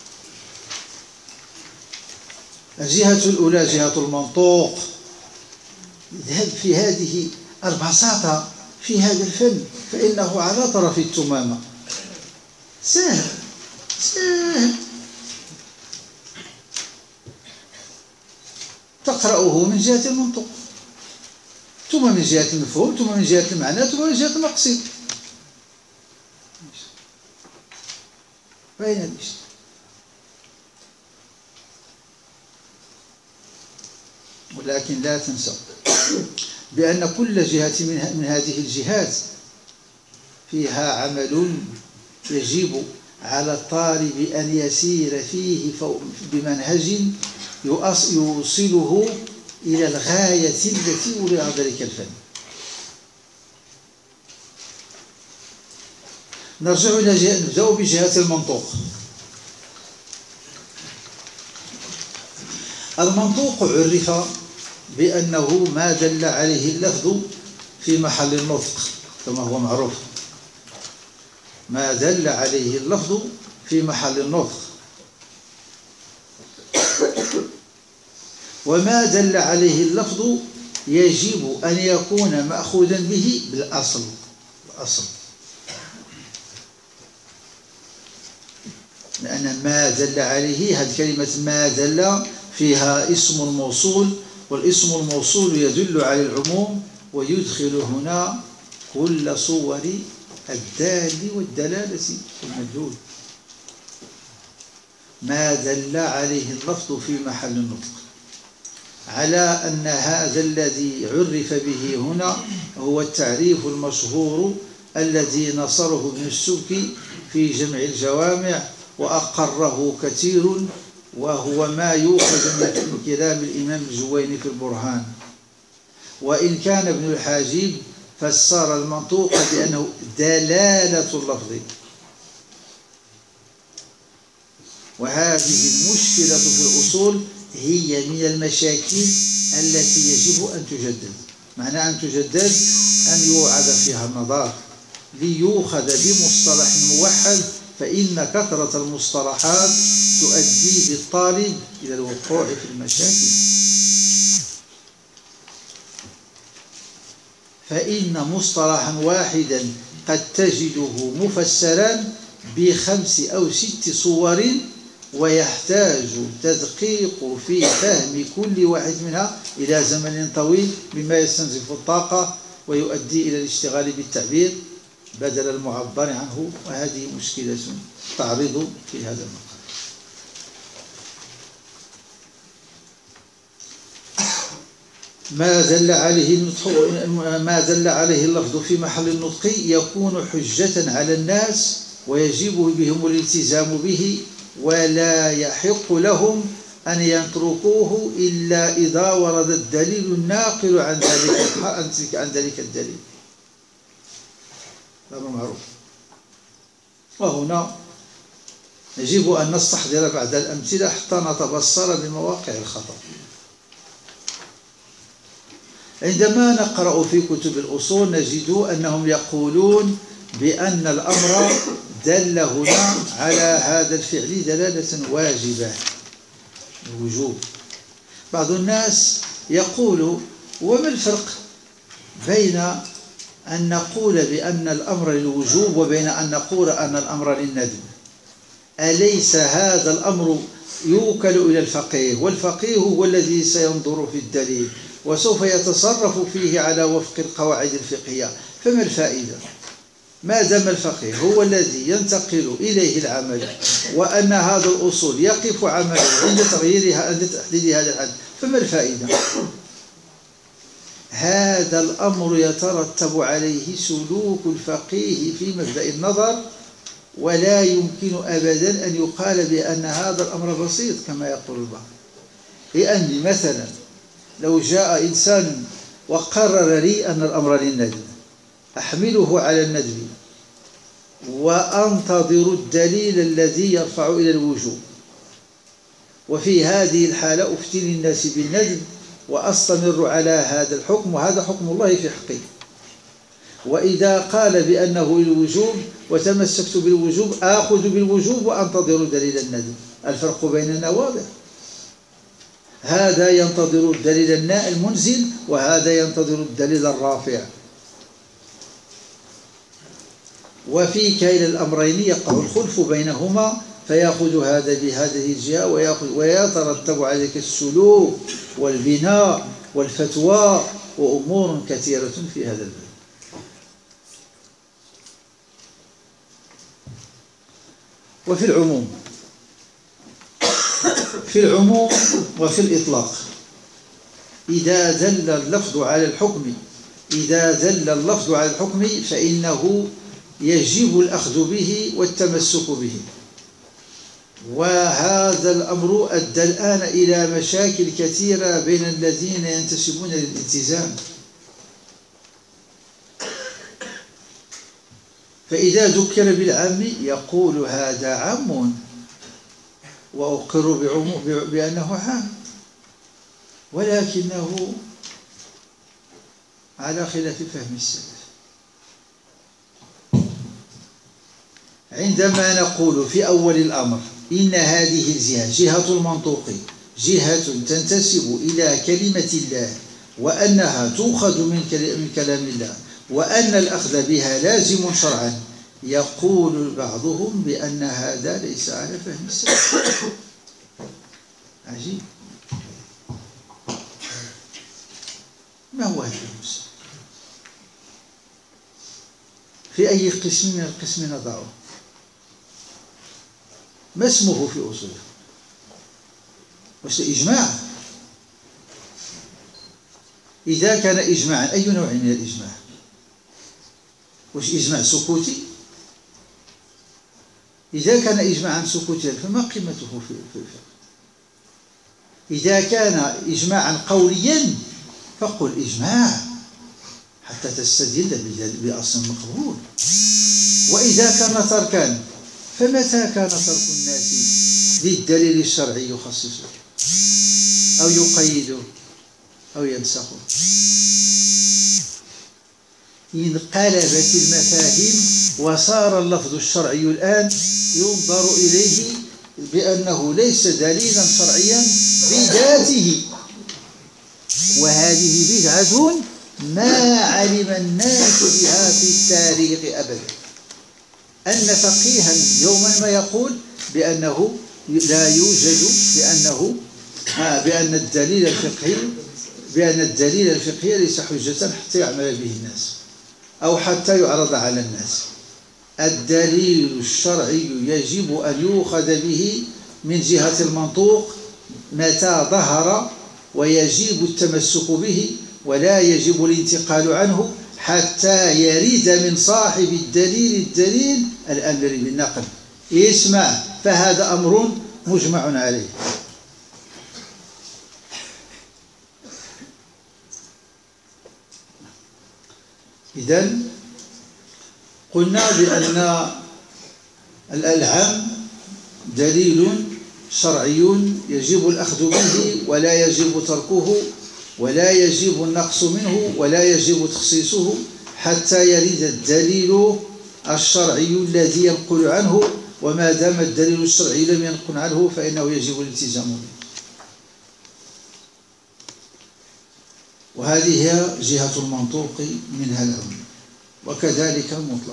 الجهة الأولى جهة المنطوق. اذهب في هذه البساطة في هذا الفن فإنه على طرف التمامة، سهل سهل تقرأه من جهة المنطق، ثم من جهة المفهوم، ثم من جهة المعنى، ثم من جهة المقصد. فأين الإشكال؟ ولكن لا تنسوا بأن كل جهة من هذه الجهات فيها عمل يجب على الطالب أن يسير فيه بمنهج يوصله إلى الغاية التي وضع ذلك الفن. نبدأ بجهة المنطوق. المنطوق عرف بأنه ما دل عليه اللفظ في محل النطق كما هو معروف، ما دل عليه اللفظ في محل النطق، وما دل عليه اللفظ يجب أن يكون مأخوذا به بالأصل. لأن ما دل عليه، هذه كلمة ما دل فيها اسم الموصول، والاسم الموصول يدل على العموم ويدخل هنا كل صور الدال والدلالة والمدلول. ما دل عليه اللفظ في محل النطق، على أن هذا الذي عرف به هنا هو التعريف المشهور الذي نصره ابن السبكي في جمع الجوامع وأقره كثير، وهو ما يؤخذ من كلام الإمام الجويني في البرهان. وإن كان ابن الحاجب فسر المنطوق بأنه دلالة اللفظ، وهذه المشكلة في الأصول هي من المشاكل التي يجب أن تجدد. معنى أن تجدد أن يوعد فيها النظر ليؤخذ بمصطلح موحد، فإن كثرة المصطلحات تؤدي بالطالب إلى الوقوع في المشاكل. فإن مصطلحا واحدا قد تجده مفسرا ب5 أو 6 صور، ويحتاج تدقيق في فهم كل واحد منها إلى زمن طويل مما يستنزف الطاقة ويؤدي إلى الاشتغال بالتعبير بدل المعبر عنه، وهذه مشكلة تعرض في هذا المقام. ما دل عليه اللفظ في محل النطق يكون حجة على الناس ويجب بهم الالتزام به، ولا يحق لهم أن يتركوه إلا إذا ورد الدليل الناقل عن ذلك الدليل. هذا معروف. وهنا يجب أن نستحضر بعض الأمثلة حتى نتبصر بمواقع الخطأ. عندما نقرأ في كتب الأصول نجد أنهم يقولون بأن الأمر دل هنا على هذا الفعل دلالة واجبة، الوجوب. بعض الناس يقول: وما الفرق بين أن نقول بأن الأمر للوجوب وبين أن نقول أن الأمر للندب؟ أليس هذا الأمر يوكل إلى الفقيه، والفقيه هو الذي سينظر في الدليل وسوف يتصرف فيه على وفق القواعد الفقهية؟ فما الفائدة ما دام الفقيه هو الذي ينتقل إليه العمل، وأن هذا الأصول يقف عمله عند تغييرها، عند تحديد هذا الحد؟ فما الفائدة؟ هذا الأمر يترتب عليه سلوك الفقيه في مبدأ النظر، ولا يمكن أبدا أن يقال بأن هذا الأمر بسيط كما يقول البعض. لأني مثلا لو جاء إنسان وقرر لي أن الأمر للندب، أحمله على الندب وأنتظر الدليل الذي يرفع إلى الوجوب، وفي هذه الحالة أفتي للناس بالندب وأستمر على هذا الحكم، وهذا حكم الله في حقي. وإذا قال بأنه للوجوب وتمسكت بالوجوب آخذ بالوجوب وأنتظر دليل الندب. الفرق بيننا واضح. هذا ينتظر الدليل المنزل، وهذا ينتظر الدليل الرافع. وفي كلا الأمرين يقع الخلف بينهما، فيأخذ هذا بهذه الجهة ويترتب على ذلك السلوك والبناء والفتوى وأمور كثيرة في هذا الباب. وفي العموم، في العموم وفي الإطلاق. إذا دل اللفظ على الحكم فإنه يجب الأخذ به والتمسك به. وهذا الأمر أدى الآن إلى مشاكل كثيرة بين الذين ينتسبون للالتزام. فإذا ذكر بالعام يقول هذا عام وأقر بأنه عام، ولكنه على خلاف فهم السلف. عندما نقول في أول الأمر إن هذه الجهة جهة المنطوق جهة تنتسب إلى كلمة الله وأنها تؤخذ من كلام الله وأن الأخذ بها لازم شرعا، يقول بعضهم بأن هذا ليس على فهم السلف. عجيب. ما هو هذا الفهم؟ في أي قسم من القسم نضعه؟ ما اسمه في أصوله؟ واش إجماع؟ إذا كان إجماعا أي نوع من الإجماع؟ واش إجماع سكوتي؟ إذا كان إجماعا سكوتيا فما قيمته في الفقه؟ إذا كان إجماعا قوليا فقل إجماع حتى تستدل بأصل مقبول. وإذا كان تركا فمتى كان ترك الناس للدليل الشرعي يخصصه أو يقيده أو ينسخه؟ انقلبت المفاهيم وصار اللفظ الشرعي الآن ينظر إليه بأنه ليس دليلا شرعيا بذاته، وهذه بدعة ما علم الناس بها في التاريخ أبدا. أن فقيها يوما ما يقول بأنه لا يوجد بأن الدليل الفقهي ليس حجة حتى يعمل به الناس أو حتى يعرض على الناس. الدليل الشرعي يجب أن يؤخذ به من جهة المنطوق متى ظهر، ويجب التمسك به ولا يجب الانتقال عنه حتى يرد من صاحب الدليل الأمر بالنقل. اسمع، فهذا أمر مجمع عليه. إذن قلنا بأن العام دليل شرعي يجب الأخذ به ولا يجب تركه ولا يجب النقص منه ولا يجب تخصيصه حتى يرد الدليل الشرعي الذي ينقل عنه، وما دام الدليل الشرعي لم ينقل عنه فإنه يجب الالتزام به. وهذه هي جهة المنطوق منها العموم. وكذلك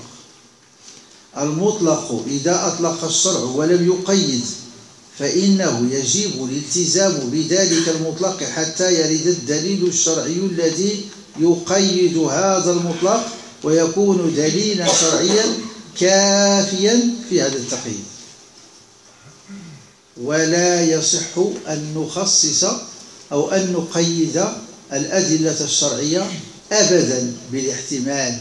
المطلق إذا أطلق الشرع ولم يقيد فإنه يجب الالتزام بذلك المطلق حتى يرد الدليل الشرعي الذي يقيد هذا المطلق ويكون دليلا شرعيا كافيا في هذا التقييد. ولا يصح أن نخصص أو أن نقيد الأدلة الشرعية أبدا بالاحتمال.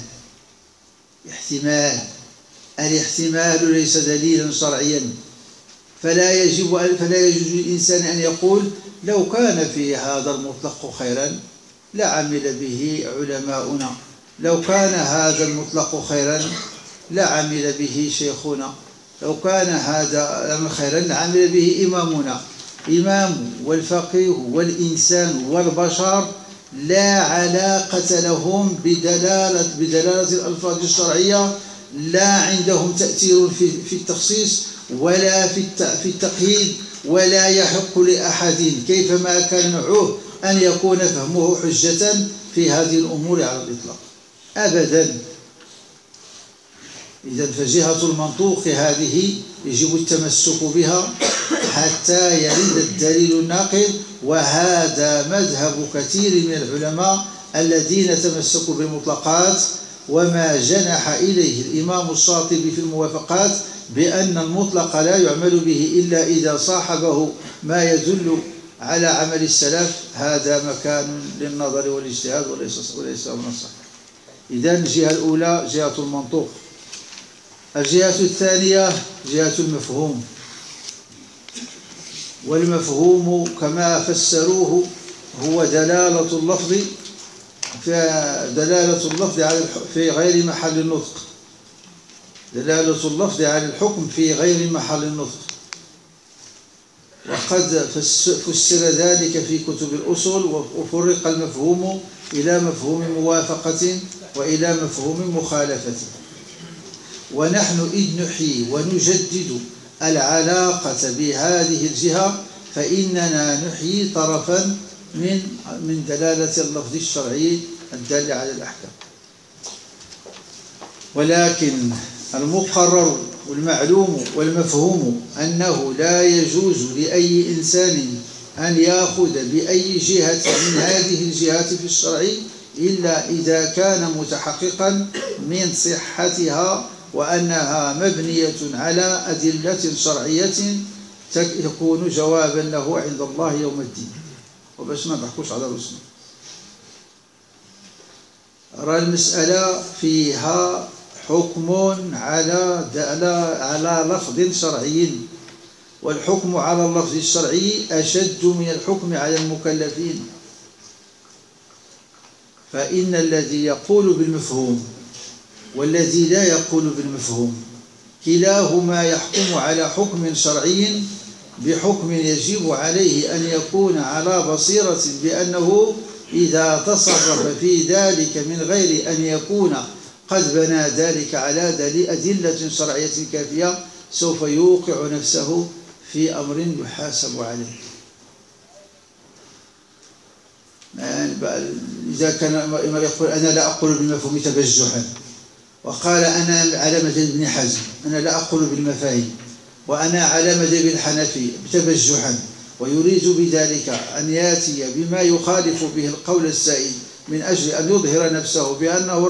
الاحتمال ليس دليلا شرعيا، فلا يجوز للإنسان أن يقول لو كان في هذا المطلق خيرا لعمل به علماؤنا، لو كان هذا المطلق خيرا لعمل به شيخنا، لو كان هذا خيرا لعمل به إمامنا. إمام والفقيه والإنسان والبشر لا علاقة لهم بدلالة الألفاظ الشرعية، لا عندهم تأثير في التخصيص ولا في التقييد، ولا يحق لأحد كيفما كان نوعه أن يكون فهمه حجة في هذه الأمور على الإطلاق أبدا. إذن فجهة المنطوق هذه يجب التمسك بها حتى يرد الدليل الناقل، وهذا مذهب كثير من العلماء الذين تمسكوا بالمطلقات وما جنح إليه الإمام الشاطبي في الموافقات بأن المطلق لا يعمل به إلا إذا صاحبه ما يدل على عمل السلف، هذا مكان للنظر والاجتهاد وليس من الصحيح. إذن الجهة الأولى جهة المنطوق. الجهة الثانية جهة المفهوم، والمفهوم كما فسروه هو دلالة اللفظ في غير محل النطق، دلالة اللفظ على الحكم في غير محل النطق. وقد فسر ذلك في كتب الأصول، وفرق المفهوم إلى مفهوم موافقة وإلى مفهوم مخالفة. ونحن إذ نحيي ونجدد العلاقة بهذه الجهة فإننا نحيي طرفا من دلالة اللفظ الشرعي الدال على الأحكام. ولكن المقرر والمعلوم والمفهوم أنه لا يجوز لأي إنسان أن يأخذ بأي جهة من هذه الجهات في الشرع إلا إذا كان متحققا من صحتها وأنها مبنية على أدلة شرعية يكون جوابا له عند الله يوم الدين. وباش ما نضحكوش على رسمه، راه المسألة فيها حكم على لفظ شرعي، والحكم على اللفظ الشرعي أشد من الحكم على المكلفين. فإن الذي يقول بالمفهوم والذي لا يقول بالمفهوم كلاهما يحكم على حكم شرعي بحكم يجب عليه أن يكون على بصيرة بأنه إذا تصرف في ذلك من غير أن يكون قد بنى ذلك على أدلة شرعية كافية سوف يوقع نفسه في أمر يحاسب عليه. إذا كان يقول أنا لا أقول بالمفهوم تبجحا، وقال أنا على مذهب ابن حزم أنا لا أقول بالمفاهيم، وأنا على مذهب الحنفي تبجحا، ويريد بذلك أن يأتي بما يخالف به القول السائد من أجل أن يظهر نفسه بأنه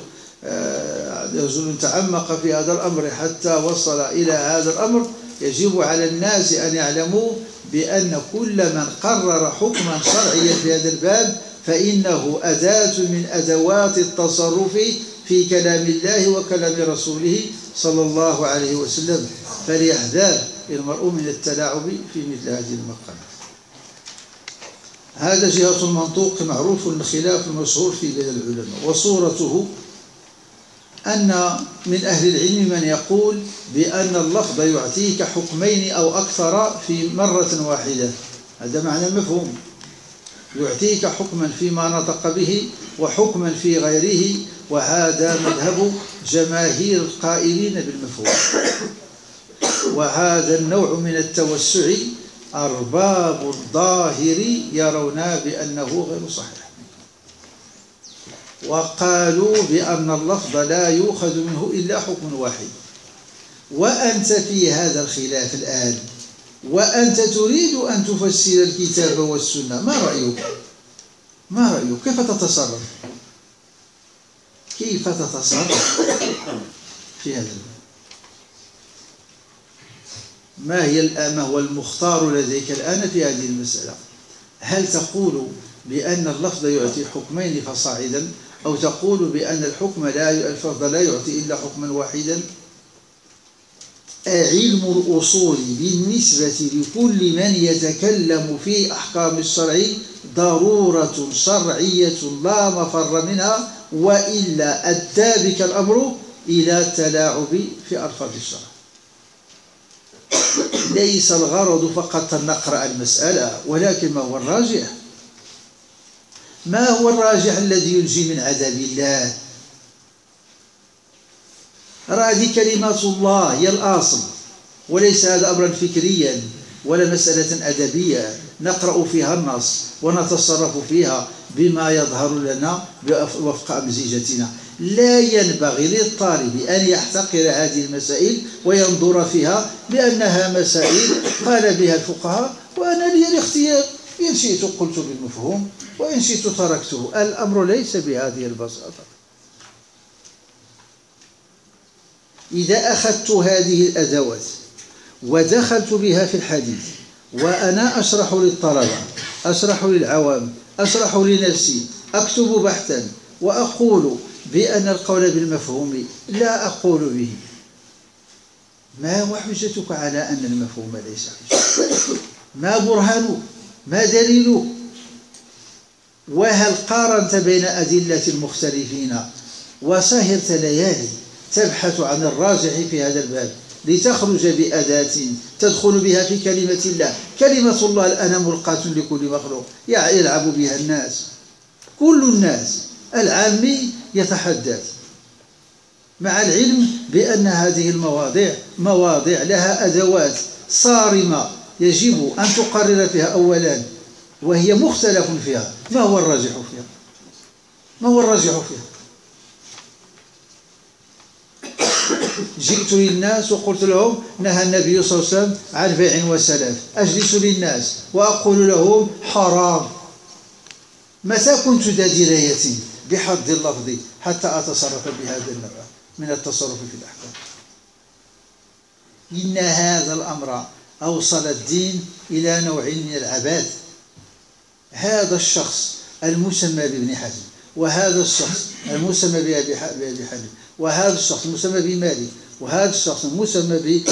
رجل تعمق في هذا الأمر حتى وصل إلى هذا الأمر، يجب على الناس أن يعلموا بأن كل من قرر حكما شرعيا في هذا الباب فإنه أداة من أدوات التصرف في كلام الله وكلام رسوله صلى الله عليه وسلم، فليحذر المرء من التلاعب في مثل هذه المقامات. هذا جهة المنطوق معروف الخلاف المشهور في بين العلماء. وصورته أن من أهل العلم من يقول بأن اللفظ يعطيك حكمين أو أكثر في مرة واحدة، هذا معنى المفهوم، يعطيك حكما فيما نطق به وحكما في غيره، وهذا مذهب جماهير القائلين بالمفهوم. وهذا النوع من التوسع أرباب الظاهر يرون بأنه غير صحيح، وقالوا بأن اللفظ لا يؤخذ منه إلا حكم واحد. وأنت في هذا الخلاف الآن، وأنت تريد أن تفسر الكتاب والسنة، ما رأيك؟ ما رأيك؟ كيف تتصرف؟ كيف تتصرف في هذا الباب؟ ما هو المختار لديك الآن في هذه المسألة؟ هل تقول بأن اللفظ يعطي حكمين فصاعدا، أو تقول بأن اللفظ لا يعطي إلا حكما واحدا؟ علم الأصول بالنسبة لكل من يتكلم في أحكام الشرع ضرورة شرعية لا مفر منها، وإلا أدى بك الأمر إلى التلاعب في ألفاظ الشرع. ليس الغرض فقط أن نقرأ المسألة، ولكن ما هو الراجح؟ ما هو الراجح الذي ينجي من عذاب الله؟ هذه كلمات الله هي الأصل، وليس هذا أمرا فكريا ولا مسألة أدبية نقرأ فيها النص ونتصرف فيها بما يظهر لنا وفق أمزجتنا. لا ينبغي للطالب أن يحتقر هذه المسائل وينظر فيها بأنها مسائل قال بها الفقهاء وأنا لي الاختيار، إن شئت قلت بالمفهوم وإن شئت تركته. الأمر ليس بهذه البساطة. إذا أخذت هذه الأدوات ودخلت بها في الحديث وأنا أشرح للطلبة، أشرح للعوام، أشرح لنفسي، أكتب بحثا وأقول بأن القول بالمفهوم لا أقول به، ما هو حجتك على أن المفهوم ليس حجة؟ ما برهانه؟ ما دليله؟ وهل قارنت بين أدلة المختلفين وسهرت ليالي تبحث عن الراجح في هذا الباب لتخرج بأداة تدخل بها في كلمة الله؟ كلمة الله الآن ملقاة لكل مخلوق يلعب بها الناس، كل الناس، العامي يتحدث، مع العلم بأن هذه المواضيع مواضيع لها أدوات صارمة يجب أن تقرر فيها أولا، وهي مختلف فيها. ما هو الراجح فيها؟ ما هو الراجح فيها؟ جئت للناس وقلت لهم نهى النبي صلى الله عليه وسلم عن بيع وسلف، أجلس للناس وأقول لهم حرام. متى كنت ذا دراية بحد اللفظ حتى أتصرف بهذا النوع من التصرف في الأحكام؟ إن هذا الأمر أوصل الدين إلى نوع من العبث. هذا الشخص المسمى بابن حزم، وهذا الشخص المسمى بأبي حنيفة، وهذا الشخص المسمى بمالك، وهذا الشخص المسمى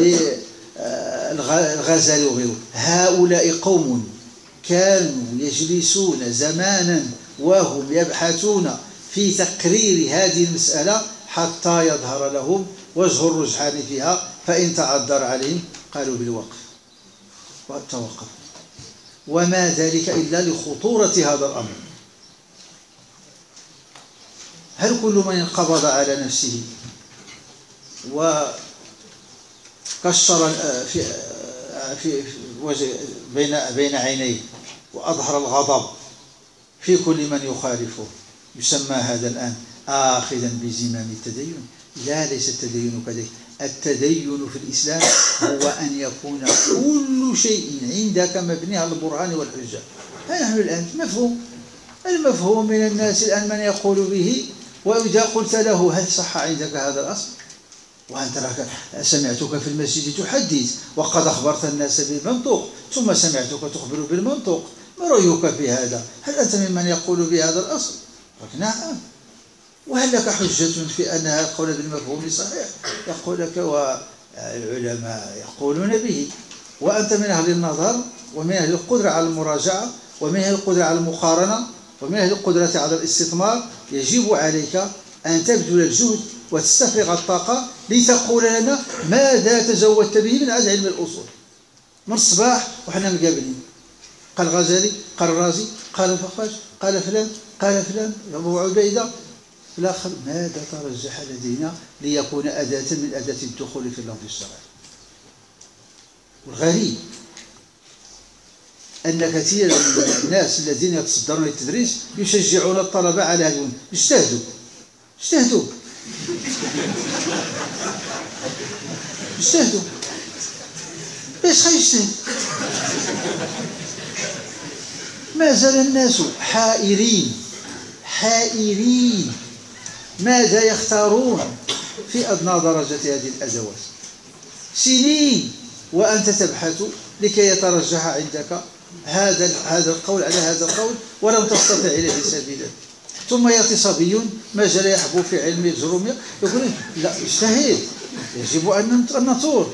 بالغزالي وغيره، هؤلاء قوم كانوا يجلسون زمانا وهم يبحثون في تقرير هذه المسألة حتى يظهر لهم وجه الرجحان فيها، فإن تعذر عليهم قالوا بالوقف وتوقف، وما ذلك إلا لخطورة هذا الأمر. هل كل من انقبض على نفسه وكشر في وجه بين عينيه وأظهر الغضب في كل من يخالفه يسمى هذا الآن آخذا بزمام التدين؟ لا، ليس التدين كذلك. التدين في الإسلام هو أن يكون كل شيء عندك مبني على البرهان والحجة. نحن الآن المفهوم من الناس الآن من يقول به، وإذا قلت له هل صح عندك هذا الأصل؟ وأنت سمعتك في المسجد تحدث وقد أخبرت الناس بالمنطق، ثم سمعتك تخبر بالمنطق، ما رأيك في هذا؟ هل أنت ممن يقول بهذا الأصل؟ نعم. وهل لك حجة في أن هذا القول بالمفهوم صحيح؟ يقول لك والعلماء يقولون به، وأنت من أهل النظر ومن أهل القدرة على المراجعة ومن أهل القدرة على المقارنة ومن أهل القدرة على الاستثمار. يجب عليك أن تبذل الجهد وتستفرغ الطاقة لتقول لنا ماذا تزودت به من علم الأصول من الصباح وحنا مقابلين. قال الغزالي، قال الرازي، قال الفقاش، قال فلان أبو عبيدة في الآخر. ماذا ترجح لدينا ليكون أداة من أداة الدخول في اللفظ الشرعي؟ والغريب أن كثير من الناس الذين يتصدرون للتدريس يشجعون الطلبة على هذا. اجتهدوا باش غيجتهد؟ ما زال الناس حائرين ماذا يختارون في أدنى درجة هذه الأدوات. سنين وأنت تبحث لكي يترجح عندك هذا القول على هذا القول ولم تستطع إليه سبيلا. ثم يأتي صبي ما زال يحبو في علم الجرومية يقول لا اجتهد، يجب أن نثور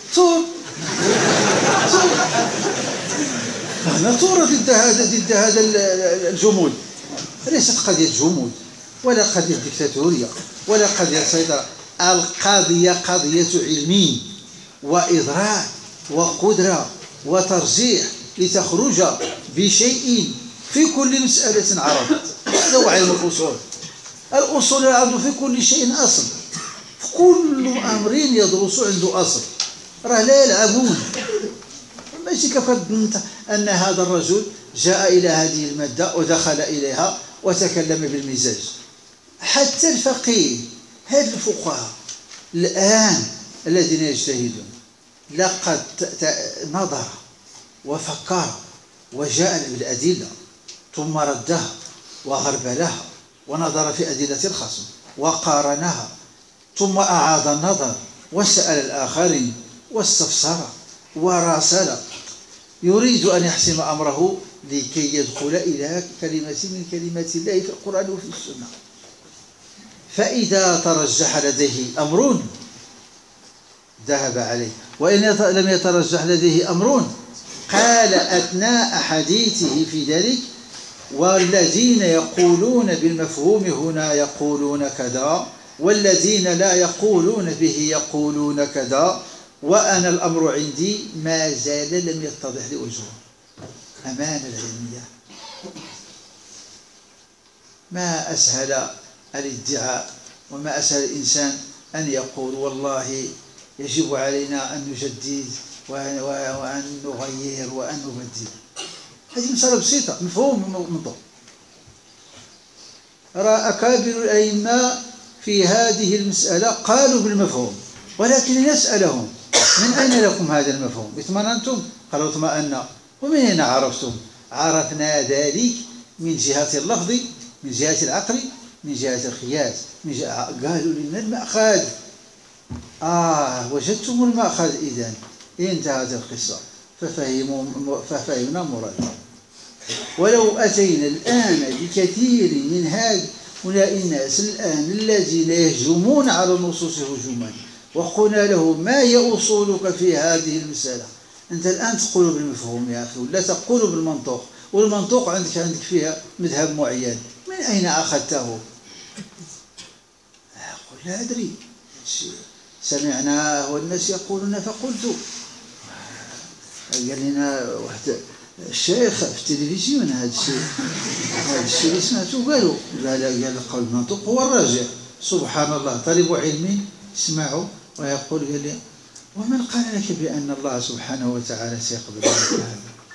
نثور ضد هذا الجمود. ليست قضية جمود ولا قضية ديكتاتورية ولا قضية سيطرة، القضية قضية علم وإدراك وقدرة وترجيح لتخرج بشيء في كل مسألة عرضت. هذا هو علم الأصول العرض في كل شيء أصل، في كل أمر يدرس عنده أصل. راه لا يلعبون. ماشي كفرض أن هذا الرجل جاء إلى هذه المادة ودخل إليها وتكلم بالمزاج. حتى الفقيه، هذا الفقهاء الآن الذين يجتهدون لقد نظر وفكر وجاء بالأدلة ثم ردها وغربلها ونظر في أدلة الخصم وقارنها ثم أعاد النظر وسأل الآخرين واستفسر وراسل، يريد أن يحسم أمره لكي يدخل إلى كلمة من كلمات الله في القرآن وفي السنة. فإذا ترجح لديه أمر ذهب عليه، وإن لم يترجح لديه أمر قال أثناء حديثه في ذلك: والذين يقولون بالمفهوم هنا يقولون كذا، والذين لا يقولون به يقولون كذا، وأنا الأمر عندي ما زال لم يتضح لي وجهه. أمانة العلمية. ما أسهل الادعاء وما أسهل الإنسان أن يقول والله يجب علينا أن نجدد وأن نغير وأن نبدل. هذه مسألة بسيطة، مفهوم منطق. رأى أكابر الأئمة في هذه المسألة قالوا بالمفهوم، ولكن نسألهم: من أين لكم هذا المفهوم؟ اطمأننتم؟ قالوا: اطمأنا. ومن أين عرفتم؟ عرفنا ذلك من جهة اللفظ، من جهة العقل، من جهة القياس، قالوا لنا المأخذ. وجدتم المأخذ، إذن انتهت القصة، ففهمنا مرادنا. ولو أتينا الآن بكثير من هؤلاء الناس الآن الذين يهجمون على النصوص هجوما وقلنا له: ما هي أصولك في هذه المسألة؟ أنت الآن تقول بالمفهوم يا أخي، ولا تقول بالمنطوق، والمنطوق عندك فيها مذهب معين، من أين أخذته؟ أقول: لا أدري، سمعنا والناس يقولون فقلت. قال لنا واحد الشيخ في التلفزيون هذا الشيء اللي سمعته، قال القول المنطوق هو الراجع. سبحان الله، طالب علم يسمعه ويقول: قال لي: ومن قال لك بأن الله سبحانه وتعالى سيقبل هذا؟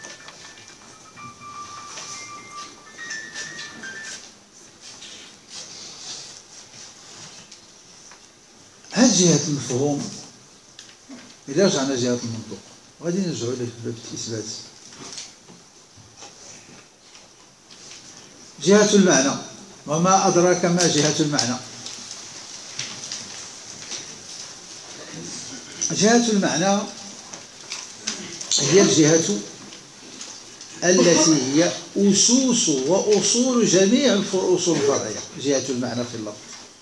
هذه جهة المفهوم. إذا رجعنا جهة المنطوق غادي نرجعوا إلى باب الإثبات. جهة المعنى، وما أدراك ما جهة المعنى. جهة المعنى هي الجهة التي هي أسوس وأصول جميع الأصول الفرعية. جهة المعنى في اللفظ.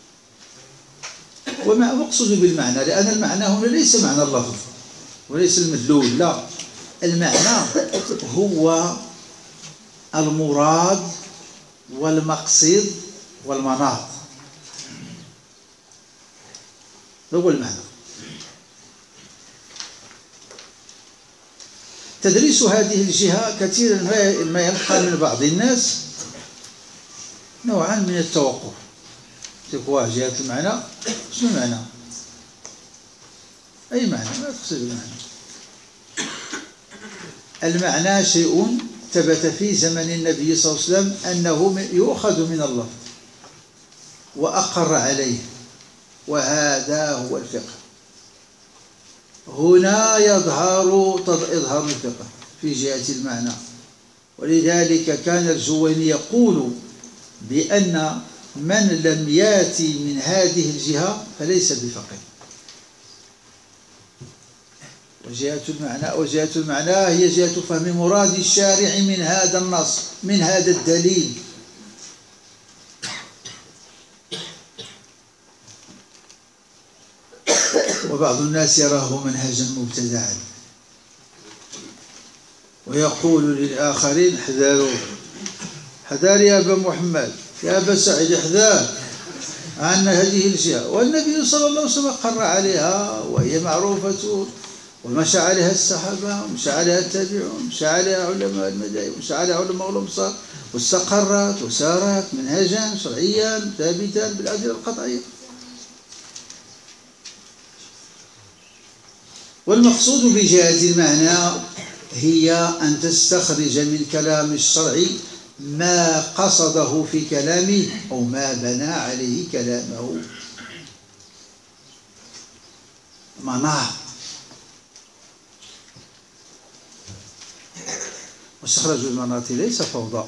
وما أقصد بالمعنى، لأن المعنى هنا ليس معنى اللفظ وليس المدلول، لا، المعنى هو المراد والمقصد والمناط، هو المعنى. تدريس هذه الجهة كثيرا ما يلقى من بعض الناس نوعا من التوقف. تقوى جهة المعنى، شنو المعنى؟ أي معنى؟ ما تقصد المعنى. المعنى شيء ثبت في زمن النبي صلى الله عليه وسلم أنه يؤخذ من اللفظ وأقر عليه، وهذا هو الفقه. هنا يظهر الفقه في جهة المعنى. ولذلك كان الجويني يقول بأن من لم يأتي من هذه الجهة فليس بفقيه. وجهة المعنى هي جهة فهم مراد الشارع من هذا النص، من هذا الدليل. وبعض الناس يراه منهجا مبتدعا ويقول للآخرين: احذروا، حذار يا أبا محمد، يا أبا سعيد، احذر عن هذه الجهة. والنبي صلى الله عليه وسلم قر عليها، وهي معروفة، ومشى عليها الصحابة، ومشى عليها التابعون، ومشى عليها علماء المذاهب، ومشى عليها علماء الأمصار، واستقرت وسارت منهجا شرعيا ثابتا بالأدلة القطعية. والمقصود بجهة المعنى هي أن تستخرج من كلام الشرع ما قصده في كلامه أو ما بنى عليه كلامه. مناط. واستخراج المناط ليس فوضى،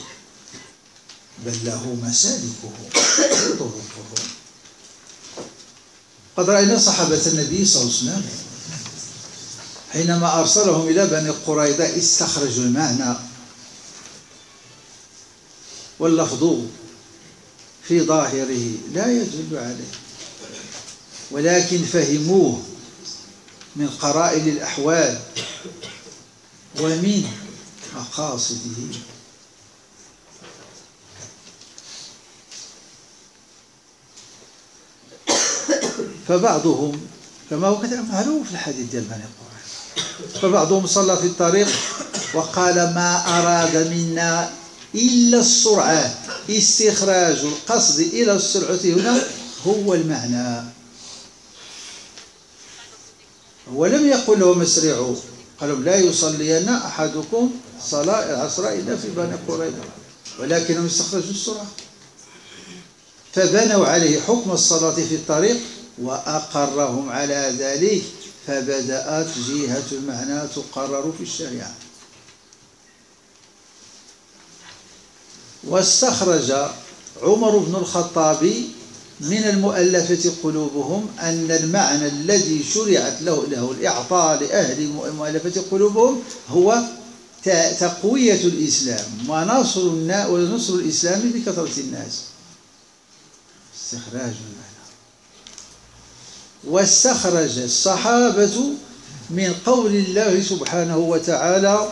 بل له مسالكه وطرقه. قد رأينا صحابة النبي صلى الله عليه وسلم حينما أرسلهم إلى بني قريظة استخرجوا المعنى، واللفظ في ظاهره لا يدل عليه، ولكن فهموه من قرائن الأحوال ومن مقاصده. فبعضهم كما هو معروف في الحديث ديال بني قريظة، فبعضهم صلى في الطريق وقال ما أراد منا إلا السرعة، استخراج القصد إلى السرعة هنا هو المعنى. هو لم يقل لهم اسرعوا، قال لهم لا يصلين أحدكم صلاة العصر إلا في بني قريظة، ولكنهم استخرجوا السرعة فبنوا عليه حكم الصلاة في الطريق وأقرهم على ذلك، فبدأت جهة المعنى تقرر في الشريعة. واستخرج عمر بن الخطاب من المؤلفة قلوبهم أن المعنى الذي شرعت له الإعطاء لأهل المؤلفة قلوبهم هو تقوية الإسلام ونصر الإسلام بكثرة الناس. استخراج المعنى. واستخرج الصحابة من قول الله سبحانه وتعالى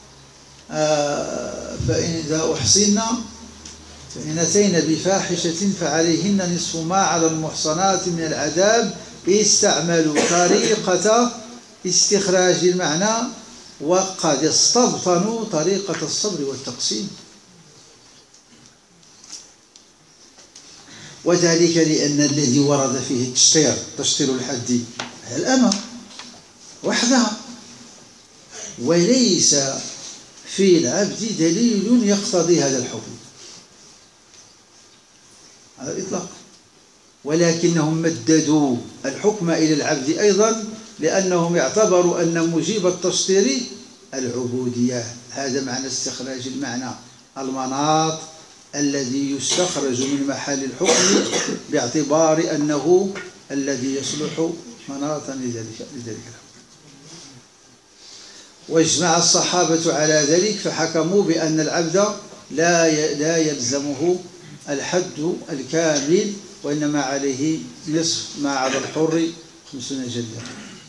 فإن إذا أحصن فإن أتين بفاحشة فعليهن نصف ما على المحصنات من العذاب، استعملوا طريقة استخراج المعنى وقد استبطنوا طريقة الصبر والتقسيم، وذلك لأن الذي ورد فيه تشطير الحد الأمة وحدها، وليس في العبد دليل يقتضي هذا الحكم على الإطلاق، ولكنهم مددوا الحكم إلى العبد أيضا لأنهم اعتبروا أن موجب التشطير العبودية. هذا معنى استخراج المعنى، المناط الذي يستخرج من محل الحكم باعتبار أنه الذي يصلح مناطا لذلك الحكم. واجمع الصحابة على ذلك فحكموا بأن العبد لا يلزمه الحد الكامل، وإنما عليه نصف ما على الحر 50 جلدة.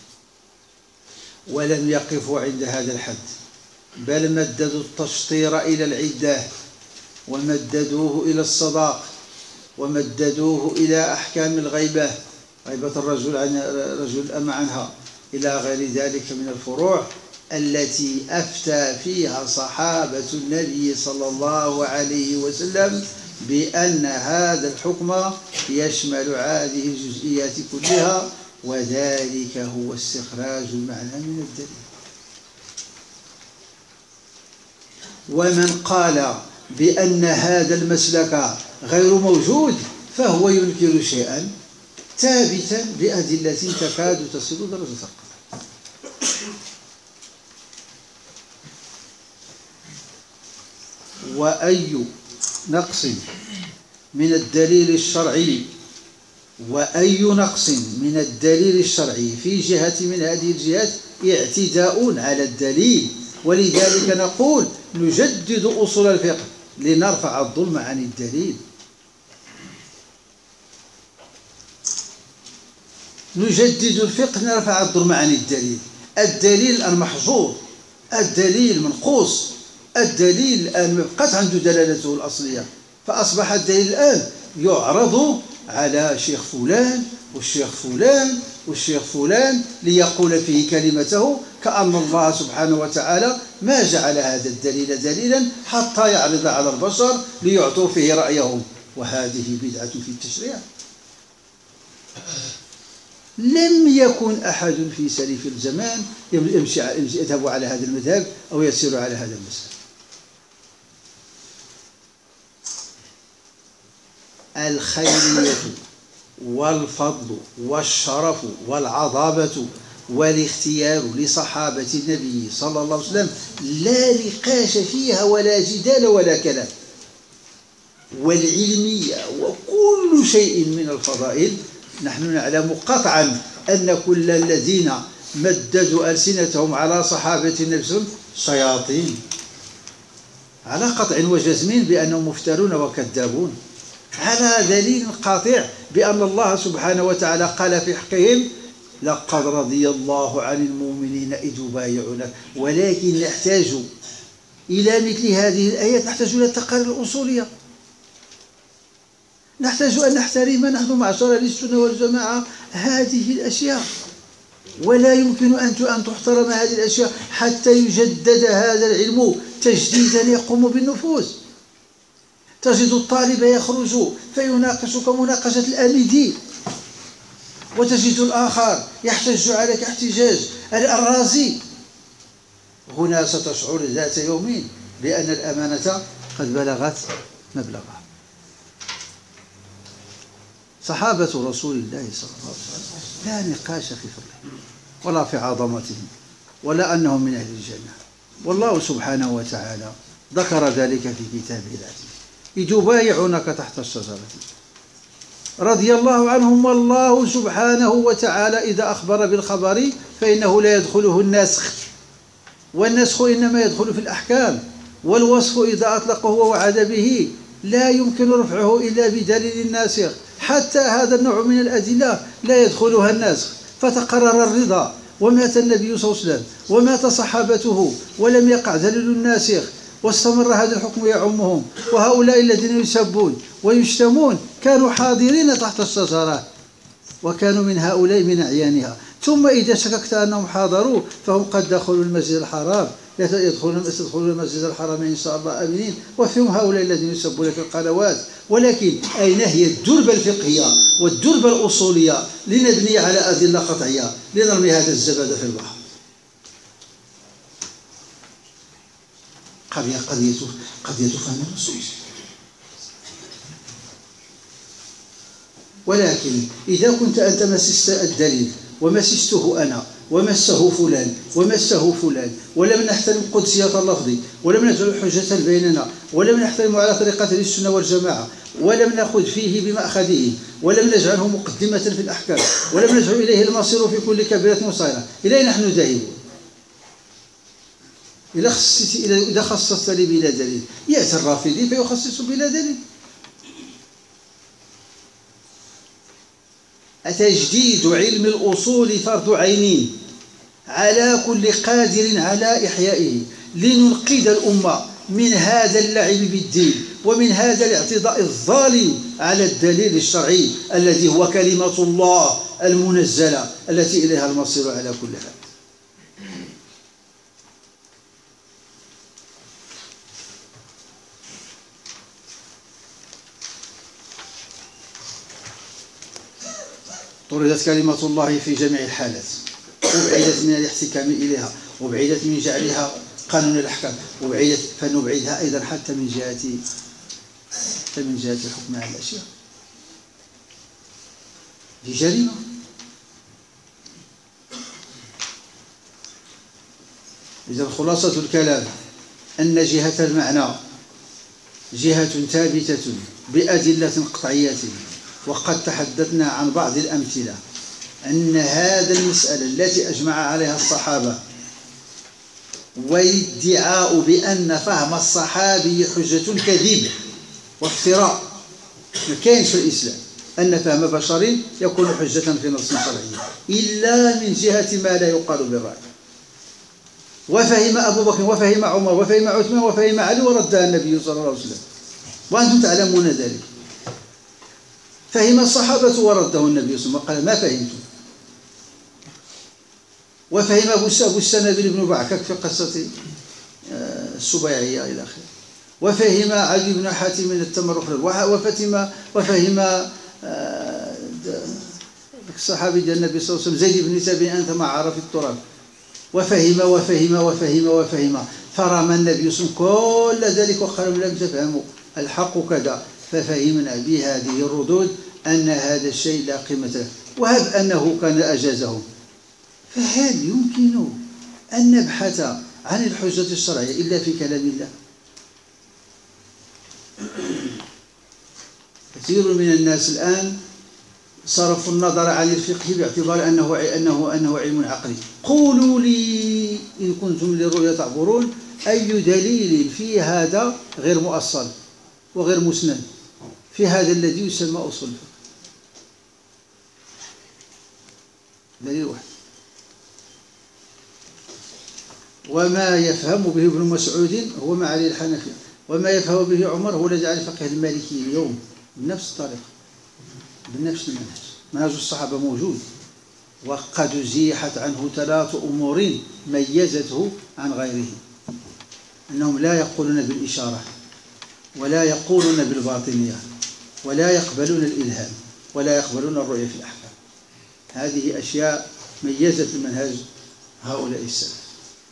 ولم يقفوا عند هذا الحد، بل مددوا التشطير إلى العدة، ومددوه إلى الصداق، ومددوه إلى أحكام الغيبة، غيبة الرجل عن رجل الأمة عنها، إلى غير ذلك من الفروع التي أفتى فيها صحابة النبي صلى الله عليه وسلم بأن هذا الحكم يشمل هذه الجزئيات كلها، وذلك هو استخراج المعنى من الدليل. ومن قال بأن هذا المسلك غير موجود فهو ينكر شيئا ثابتا بأدلة تكاد تصل درجة القطع. وأي نقص من الدليل الشرعي في جهة من هذه الجهات اعتداء على الدليل، ولذلك نقول نجدد أصول الفقه لنرفع الظلم عن الدليل. نجدد الفقه نرفع الظلم عن الدليل. الدليل المحظور، الدليل المنقوص، الدليل الآن ما بقات عنده دلالته الأصلية، فأصبح الدليل الآن يعرض على شيخ فلان والشيخ فلان والشيخ فلان ليقول فيه كلمته، كأن الله سبحانه وتعالى ما جعل هذا الدليل دليلا حتى يعرض على البشر ليعطوا فيه رأيهم، وهذه بدعة في التشريع. لم يكن أحد في سلف الزمان يذهب على هذا المذهب أو يسير على هذا المسلك. الخيرية والفضل والشرف والعظمة والاختيار لصحابة النبي صلى الله عليه وسلم لا نقاش فيها ولا جدال ولا كلام، والعلمية وكل شيء من الفضائل نحن نعلم قطعا أن كل الذين مددوا ألسنتهم على صحابة النبي صلى الله عليه وسلم شياطين، على قطع وجزم بأنهم مفترون وكذابون، على دليل قاطع بأن الله سبحانه وتعالى قال في حقهم: لقد رضي الله عن المؤمنين إذ يبايعونك. ولكن نحتاج إلى مثل هذه الآيات، نحتاج إلى التقارير الأصولية، نحتاج أن نحترم نحن معشر أهل السنة والجماعة هذه الأشياء، ولا يمكن أن تحترم هذه الأشياء حتى يجدد هذا العلم تجديدا يقوم بالنفوس. تجد الطالب يخرج فيناقشك مناقشة الآمدي، وتجد الآخر يحتج عليك احتجاج الرازي. هنا ستشعر ذات يوم بأن الأمانة قد بلغت مبلغها. صحابة رسول الله صلى الله عليه وسلم لا نقاش في فضلهم ولا في عظمتهم ولا أنهم من أهل الجنة، والله سبحانه وتعالى ذكر ذلك في كتابه العزيز: إذ يبايعونك تحت الشجرة رضي الله عنهم. والله سبحانه وتعالى إذا أخبر بالخبر فإنه لا يدخله النسخ، والنسخ إنما يدخل في الأحكام، والوصف إذا أطلقه ووعد به لا يمكن رفعه إلا بدليل ناسخ. حتى هذا النوع من الأدلة لا يدخلها النسخ. فتقرر الرضا ومات النبي صلى الله عليه وسلم ومات صحابته ولم يقع دليل الناسخ، واستمر هذا الحكم يعمهم. وهؤلاء الذين يسبون ويشتمون كانوا حاضرين تحت الشجرة، وكانوا من هؤلاء من أعيانها. ثم إذا شككت أنهم حاضروا فهم قد دخلوا المسجد الحرام، يدخلون المسجد الحرام إن شاء الله آمنين، وفيهم هؤلاء الذين يسبون في القنوات. ولكن أين هي الدربة الفقهية والدربة الأصولية لنبني على أدلة قطعية لنرمي هذا الزبد في البحر؟ قضية فهم النصوص. ولكن إذا كنت أنت مسست الدليل ومسسته أنا ومسه فلان ومسه فلان، ولم نحترم قدسية اللفظ، ولم نجعل حجة بيننا، ولم نحترم على طريقة السنة والجماعة، ولم نأخذ فيه بمأخذه، ولم نجعله مقدمة في الأحكام، ولم نجعل إليه المصير في كل كبيرة وصغيرة، إليه نحن ذاهبون. إذا خصصت لي بلا دليل يأتي الرافضي فيخصص بلا دليل. تجديد علم الأصول فرض عين على كل قادر على إحيائه لننقذ الأمة من هذا اللعب بالدين ومن هذا الاعتداء الظالم على الدليل الشرعي الذي هو كلمة الله المنزلة التي إليها المصير على كل حال. طردت كلمة الله في جميع الحالات، وبعدت من الاحتكام إليها، وبعدت من جعلها قانون الأحكام، وبعدت فنبعدها أيضا حتى من جهة الحكم على الأشياء. دي جريمة. إذا خلاصة الكلام أن جهة المعنى جهة ثابتة بأدلة قطعية، وقد تحدثنا عن بعض الأمثلة أن هذا المسألة التي أجمع عليها الصحابة، وادعاء بأن فهم الصحابي حجة كذب وافتراء، ما كاينش في الإسلام أن فهم بشر يكون حجة في نص شرعي إلا من جهة ما لا يقال بالرأي. وفهم أبو بكر وفهم عمر وفهم عثمان وفهم علي وردها النبي صلى الله عليه وسلم، وأنتم تعلمون ذلك. فهم الصحابة ورده النبي صلى الله عليه وسلم وقال ما فهمتم. وفهم أبو السنابل بن بعكك في قصة السبيعية إلى آخره. وفهم علي بن حاتم التمر، وفهم الصحابي ديال النبي صلى الله عليه وسلم زيد بن ثابت أنت مع عرف التراب. وفهم وفهم وفهم وفهم فرمى النبي صلى الله عليه وسلم كل ذلك وقال لم تفهموا الحق كذا. ففهمنا بهذه الردود أن هذا الشيء لا قيمة له، وهب أنه كان أجازه. فهل يمكن أن نبحث عن الحجة الشرعية إلا في كلام الله؟ كثير من الناس الآن صرفوا النظر عن الفقه باعتبار أنه علم عقلي. قولوا لي إن كنتم للرؤيا تعبرون أي دليل في هذا غير مؤصل وغير مسند في هذا الذي يسمى أصول الفقه؟ دليل واحد. وما يفهم به ابن مسعود هو ما عليه الحنفية، وما يفهم به عمر هو الذي على فقه المالكي اليوم بنفس الطريقة بنفس المنهج. منهج الصحابة موجود، وقد زيحت عنه 3 أمور ميزته عن غيره: أنهم لا يقولون بالإشارة، ولا يقولون بالباطنية، ولا يقبلون الإلهام، ولا يقبلون الرؤية في الأحكام. هذه أشياء ميزت المنهج هؤلاء السلف.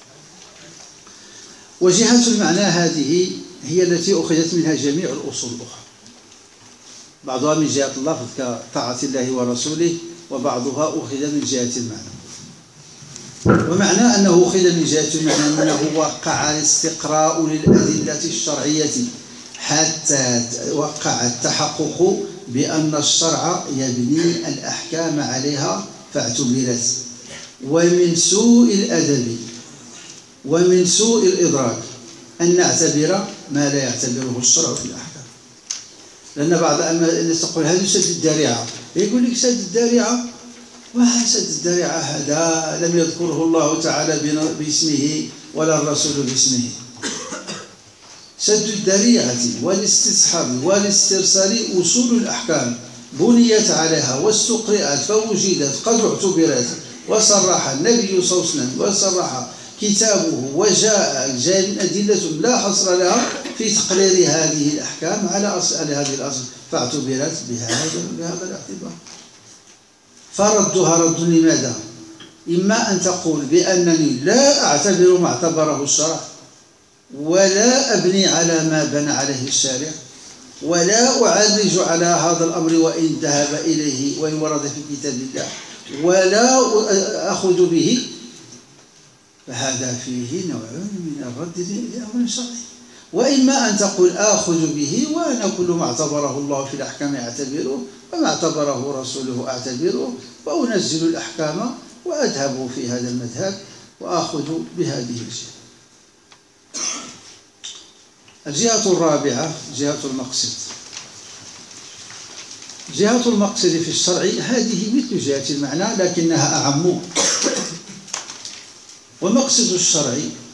وجهة المعنى هذه هي التي أخذت منها جميع الأصول الأخرى، بعضها من جهة اللفظ كطاعة الله ورسوله، وبعضها أخذ من جهة المعنى. ومعنى أنه أخذ من جهة المعنى أنه وقع الاستقراء للأدلة الشرعية حتى وقع التحقق بأن الشرع يبني الأحكام عليها فاعتبرت. ومن سوء الأدب ومن سوء الإدراك أن نعتبر ما لا يعتبره الشرع في الأحكام. لأن بعض الناس تقول هذا سد الذريعة، يقول لك سد الذريعة، وسد الذريعة هذا لم يذكره الله تعالى باسمه ولا الرسول باسمه. سد الذريعة والاستصحاب والاسترسال أصول الأحكام بنيت عليها واستقرأت فوجدت قد اعتبرت، وصرح النبي صلى الله عليه وسلم وصرح كتابه وجاء أدلة لا حصر لها في تقرير هذه الأحكام على هذه الأصل، فاعتبرت بهذا الاعتبار. فردها رد لماذا؟ إما أن تقول بأنني لا أعتبر ما اعتبره الشرع، ولا أبني على ما بنى عليه الشارع، ولا أعرج على هذا الأمر وإن ذهب إليه وإن ورد في كتاب الله، ولا أخذ به، فهذا فيه نوع من الرد لأمر شرعي. وإما أن تقول آخذ به وأنا كل ما اعتبره الله في الأحكام أعتبره، وما اعتبره رسوله أعتبره، وأنزل الأحكام وأذهب في هذا المذهب وآخذ بهذه الجهة. الجهة الرابعة جهة المقصد. جهة المقصد في الشرع هذه مثل جهة المعنى لكنها أعم. ومقصد الشرع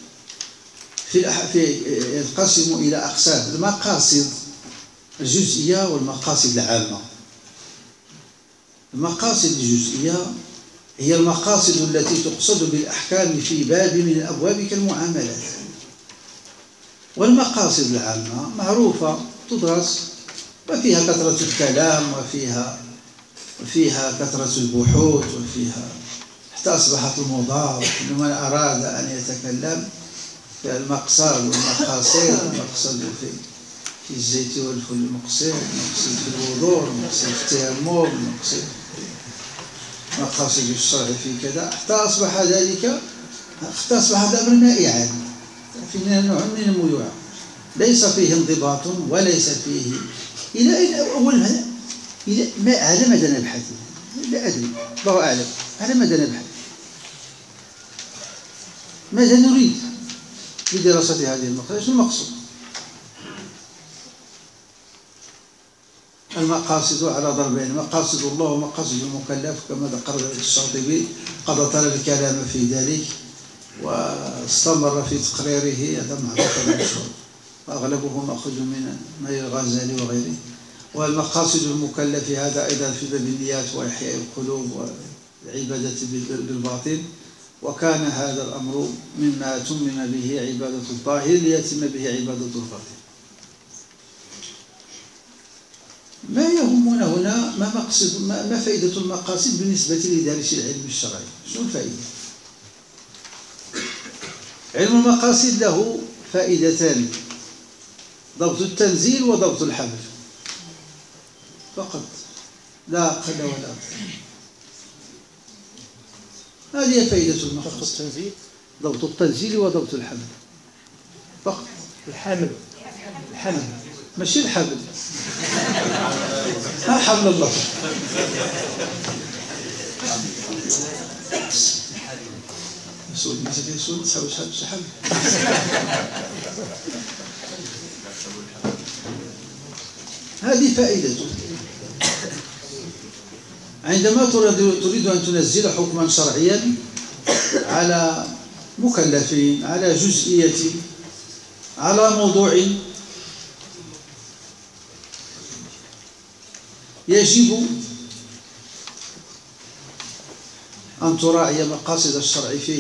ينقسم إلى أقسام: المقاصد الجزئية والمقاصد العامة. المقاصد الجزئية هي المقاصد التي تقصد بالأحكام في باب من الأبواب كالمعاملات. والمقاصد العامة معروفة تدرس، وفيها كثرة الكلام، وفيها كثرة البحوث، وفيها حتى أصبحت الموضة لمن أراد أن يتكلم في المقصد والمقاصد. المقصد في الزيت والفل، المقصد في الوضوء، المقصد في التيمم، المقصد مقاصد الشرع في كذا، حتى أصبح ذلك، حتى أصبح الأمر مائعا في نوع من الميوعة ليس فيه انضباط وليس فيه إلى أول على ماذا نبحث؟ لا أدري، الله أعلم على ماذا نبحث؟ ماذا نريد بدراسة هذه المقاصد؟ شو المقصود؟ المقاصد على ضربين: مقاصد الله ومقاصد المكلف، كما ذكر الشاطبي قد طال الكلام في ذلك واستمر في تقريره، هذا معروف مشهور وأغلبه مأخوذ من الغزالي وغيره. والمقاصد المكلف هذا أيضا في باب النيات وإحياء القلوب والعبادة بالباطن، وكان هذا الأمر مما تمم به عبادة الظاهر ليتم به عبادة الباطن. ما يهمنا هنا ما فائدة المقاصد بالنسبة لدارس العلم الشرعي؟ شنو الفائدة؟ علم المقاصد له فائدتان: ضبط التنزيل وضبط الحمل فقط، لا أقل ولا أكثر. هذه فائدة المقاصد: ضبط التنزيل وضبط الحمل فقط. الحمل ماشي الحبل. ما حول الله. سود مثل سود تساوي شحال. هذه فائدته. عندما تريد أن تنزل حكما شرعيا على مكلفين، على جزئية، على موضوع، يجب أن تراعي مقاصد الشرع فيه،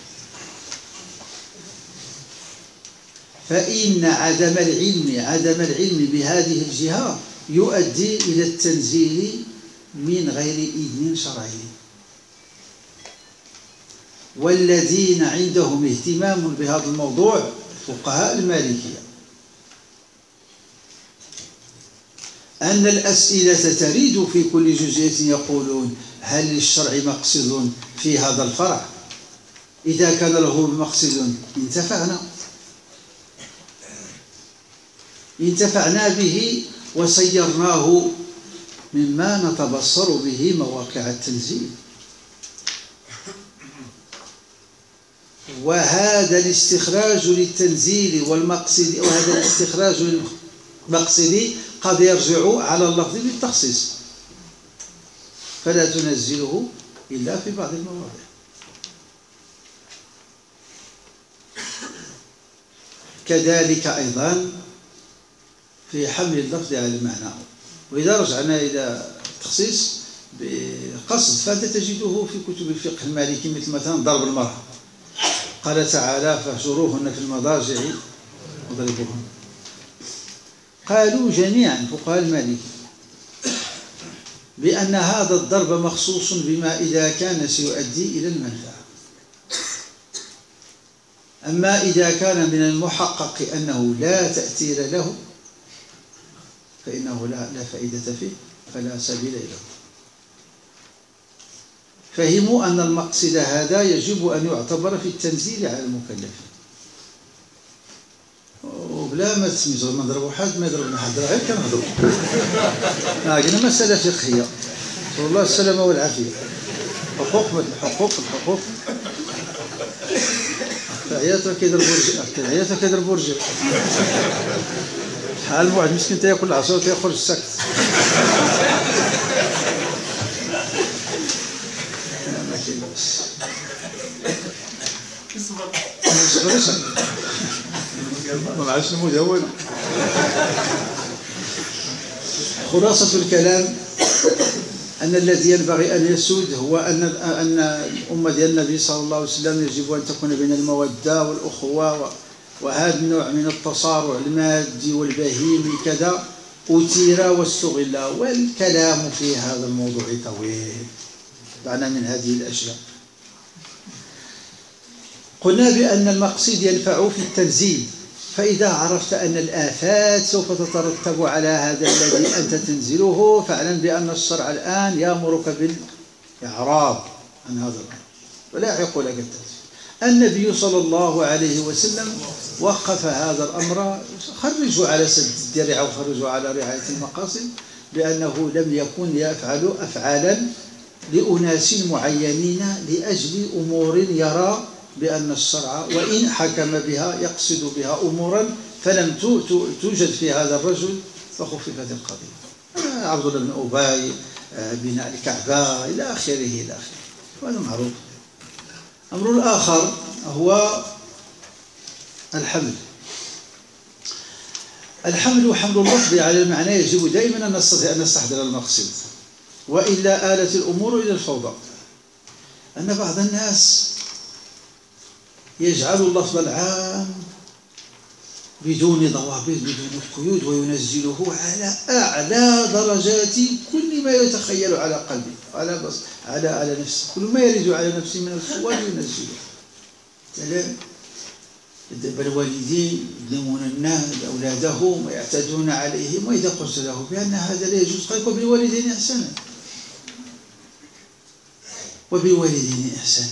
فإن عدم العلم بهذه الجهة يؤدي إلى التنزيل من غير إذن شرعي. والذين عندهم اهتمام بهذا الموضوع فقهاء المالكية، أن الأسئلة تريد في كل جزئية، يقولون هل للشرع مقصد في هذا الفرع؟ إذا كان له مقصد انتفعنا به وسيرناه مما نتبصر به مواقع التنزيل. وهذا الاستخراج للتنزيل والمقصد، وهذا الاستخراج للمقصد قد يرجع على اللفظ بالتخصيص، فلا تنزله إلا في بعض المواضع. كذلك أيضا في حمل اللفظ على المعنى. وإذا رجعنا إلى التخصيص بقصد فهذا تجده في كتب الفقه المالكي، مثل مثلا ضرب المرأة، قال تعالى فاهجروهن في المضاجع واضربوهن. قالوا جميعا فقهاء المالكي بأن هذا الضرب مخصوص بما إذا كان سيؤدي إلى المنفعة. أما إذا كان من المحقق أنه لا تأثير له فإنه لا فائدة فيه، فلا سبيل له. فهموا أن المقصد هذا يجب أن يعتبر في التنزيل على المكلفين، وبلا ما تسميتو ما نضربوا حد، ما يضربنا حد، غير كنهضروا. قلنا مسألة فقهية، نسأل الله السلامة والعافية. حقوق مثل الحقوق عياته كيضربوا رجل، شحال من واحد مسكين تياكل العصا وتيخرج السكت. ما كاين بس ما عرفتش نموت هو. خلاصة الكلام أن الذي ينبغي أن يسود هو أن الأمة ديال النبي صلى الله عليه وسلم يجب أن تكون بين المودة والأخوة، وهذا النوع من التصارع المادي والبهيمي كذا أثير واستغل. والكلام في هذا الموضوع طويل، دعنا من هذه الأشياء. قلنا بأن المقصد ينفع في التنزيل، فإذا عرفت أن الآفات سوف تترتب على هذا الذي أنت تنزله، فاعلم بأن الشرع الآن يأمرك بالإعراض عن هذا الأمر ولا يعيق لك التأثير. النبي صلى الله عليه وسلم وقف هذا الأمر، خرجوا على سد الذريعة وخرجوا على رعاية المقاصد، بأنه لم يكن يفعل أفعالا لأناس معينين لأجل أمور يرى بأن الشرع وإن حكم بها يقصد بها أمورا فلم توجد في هذا الرجل فخففت القضية. عبد الله بن أبي، بناء الكعبة إلى آخره وهذا معروف. الأمر الآخر هو الحمل وحمل اللفظ على المعنى. يجب دائما أن نستطيع أن نستحضر المقصد، وإلا آلت الأمور إلى الفوضى. أن بعض الناس يجعل اللفظ العام بدون ضوابط بدون قيود وينزله على أعلى درجات كل ما يتخيل على قلبه على نفسه، كل ما يرد على نفسه من الصور ينزله. الوالدين يظلمون أولادهم ويعتدون عليهم، وإذا قلت له بأن هذا لا يجوز قال وبالوالدين إحسانا، وبالوالدين إحسانا.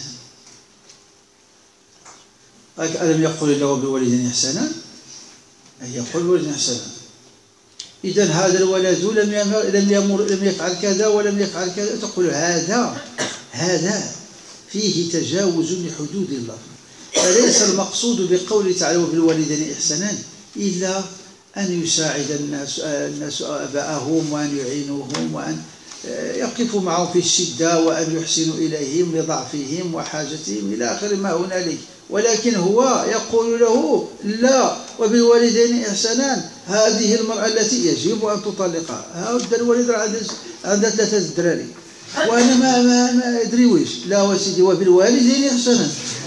ألم يقل الله وبالوالدين إحسانا؟ أي يقول بالوالدين إحسانا. إذا هذا الولد لم يفعل كذا ولم يفعل كذا، تقول هذا فيه تجاوز لحدود الله. فليس المقصود بقوله تعالى وبالوالدين إحسانا إلا أن يساعد الناس آباءهم، وأن يعينوهم، وأن يقفوا معهم في الشدة، وأن يحسنوا إليهم لضعفهم وحاجتهم إلى آخر ما هنالك. ولكن هو يقول له لا، وبالوالدين إحسانا هذه المرأة التي يجب أن تطلقها. هذا الولد عندها 3 دراري وأنا ما أدري ويش. لا وسيدي وبالوالدين إحسانا.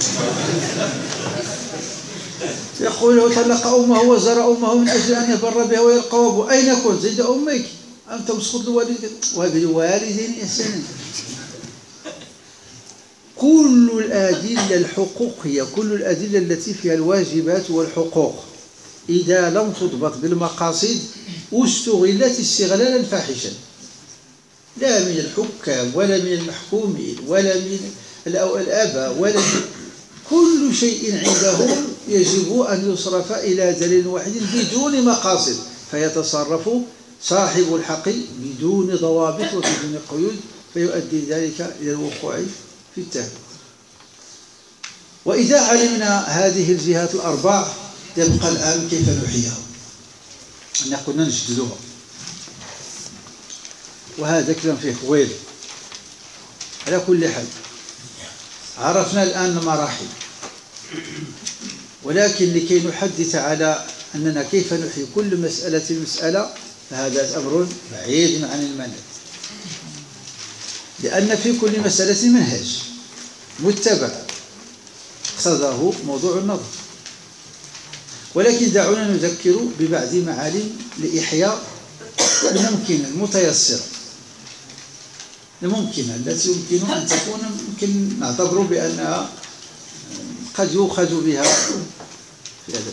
يقول له طلق أمه وزرع أمه من أجل أن يبر بها ويلقى أبوه. أين كنت؟ زيد أمك أنت مسقط الوالدين. وبالوالدين إحسانا. كل الأدلة الحقوقية، كل الأدلة التي فيها الواجبات والحقوق إذا لم تضبط بالمقاصد استغلت استغلالا فاحشا، لا من الحكام ولا من المحكومين ولا من الآباء ولا من كل شيء عندهم يجب أن يصرف إلى دليل واحد بدون مقاصد، فيتصرف صاحب الحق بدون ضوابط وبدون قيود، فيؤدي ذلك إلى الوقوع في التهلكة. وإذا علمنا هذه الجهات الأربع يبقى الآن كيف نحييها، أن كنا نجددها. وهذا كلام فيه طويل. على كل حال عرفنا الآن المراحل، ولكن لكي نحدث على أننا كيف نحيي كل مسألة فهذا أمر بعيد عن المنهج، لأن في كل مسألة منهج متبع اقتضاه موضوع النظر. ولكن دعونا نذكر ببعض معالم لإحياء الممكنة المتيسرة، الممكنة التي يمكن أن تكون ممكن نعتبر بأنها قد يؤخذ بها في هذا.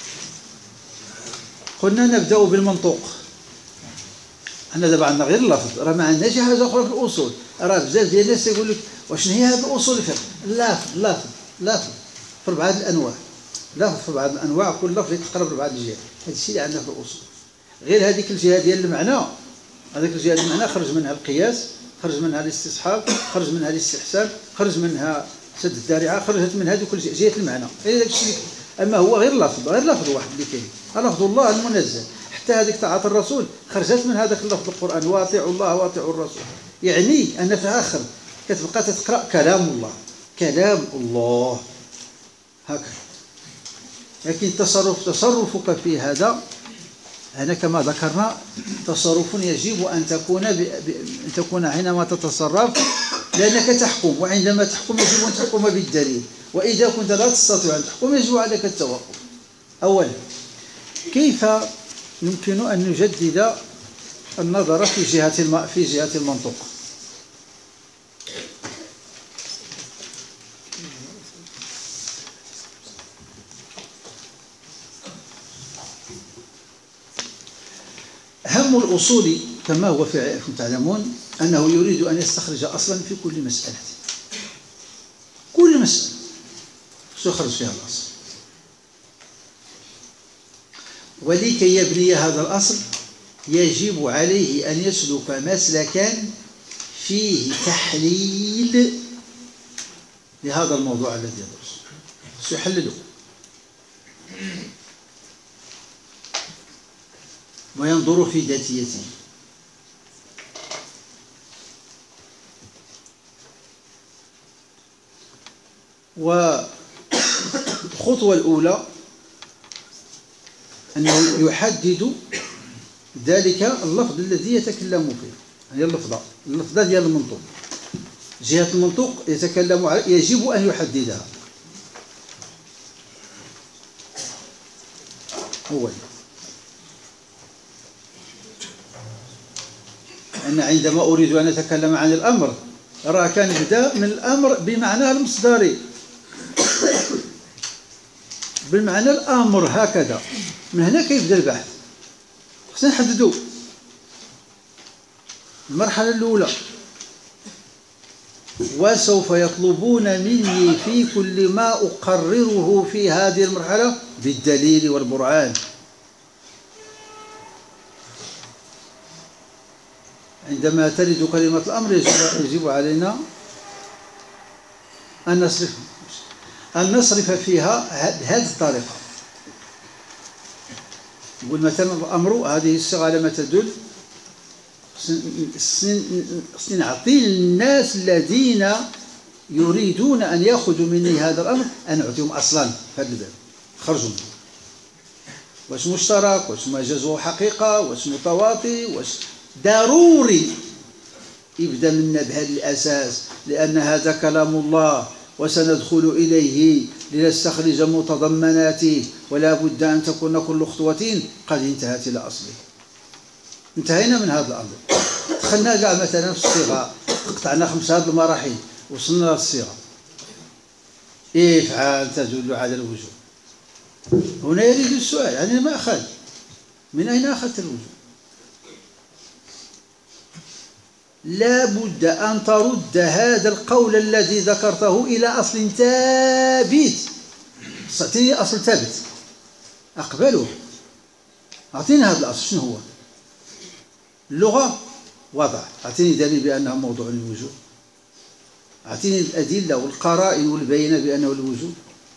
قلنا نبدأ بالمنطوق. أنا دابا عندنا غير اللفظ، راه ما عندناش حاجة أخرى في الأصول. راه بزاف ديال الناس يقول لك واش هي هذا الأصول الفقه؟ لفظ في 4 الأنواع، لفظ في 4 الأنواع، كل لفظ يتقرب ل4 الجهات. هذا الشيء اللي عندنا في الأصول. غير هذيك الجهة ديال المعنى، هذيك الجهة ديال المعنى خرج منها القياس، خرج منها الاستصحاب، خرج منها الاستحسان، خرج منها سد الذريعة، خرجت من هذه كل جهة المعنى. هذاك الشيء. أما هو غير لفظ واحد اللي كاين، لفظ الله المنزل. حتى هذيك طاعة الرسول خرجت من هذاك اللفظ القرآن، واطيعوا الله واطيعوا الرسول. يعني أن في آخر كتبقى تقرأ كلام الله هكذا. لكن تصرفك في هذا هنا كما ذكرنا تصرف يجب أن تكون حينما تتصرف لأنك تحكم، وعندما تحكم يجب أن تحكم بالدليل، وإذا كنت لا تستطيع أن تحكم يجب عليك التوقف. أولا، كيف يمكن أن نجدد النظر في جهة المنطق؟ هم الأصول كما هو تعلمون أنه يريد أن يستخرج أصلا في كل مسألة، كل مسألة سيخرج فيها الأصل. ولكي يبني هذا الأصل يجب عليه أن يسلك مسلكا فيه تحليل لهذا الموضوع الذي يدرسه، سيحلله وينظر في ذاتيته. والخطوة الأولى أنه يحدد ذلك اللفظ الذي يتكلم فيه، هي اللفظة ديال المنطوق. جهة المنطوق يتكلم عليه يجب أن يحددها. أولا، أن عندما أريد أن أتكلم عن الأمر راه كنبدأ من الأمر بمعناه المصدري، بالمعنى الأمر هكذا. من هنا كيبدأ البحث. خصنا نحددوا المرحلة الأولى. وسوف يطلبون مني في كل ما أقرره في هذه المرحلة بالدليل والبرهان. عندما ترد كلمة الأمر يجب علينا أن نصرف فيها بهذه الطريقة. نقول مثلا الأمر، هذه الصيغة على ما تدل، نعطي للناس الذين يريدون أن يأخذوا مني هذا الأمر أن أعطيهم أصلا في هذا الباب، خرجوا منه. واش مشترك، واش مجاز وحقيقة، واش متواطي، واش ضروري يبدأ منا بهذا الأساس، لأن هذا كلام الله وسندخل إليه لنستخرج متضمناته، ولا بد أن تكون كل خطوة قد انتهت إلى أصله. انتهينا من هذا الأمر، دخلنا كاع مثلا في الصيغة، قطعنا 5 هذه المراحل، وصلنا للصيغة. افعل تدل على الوجوب. هنا يريد السؤال، يعني ما أخذ، من أين أخذت الوجوب؟ لا بد أن ترد هذا القول الذي ذكرته إلى أصل ثابت. أعطيني أصل ثابت أقبله. أعطيني هذا الأصل، شنو هو؟ اللغة وضع، أعطيني دليل بأنه موضوع للوجوب. أعطيني الأدلة والقرائن والبينة بأنه الوجوب.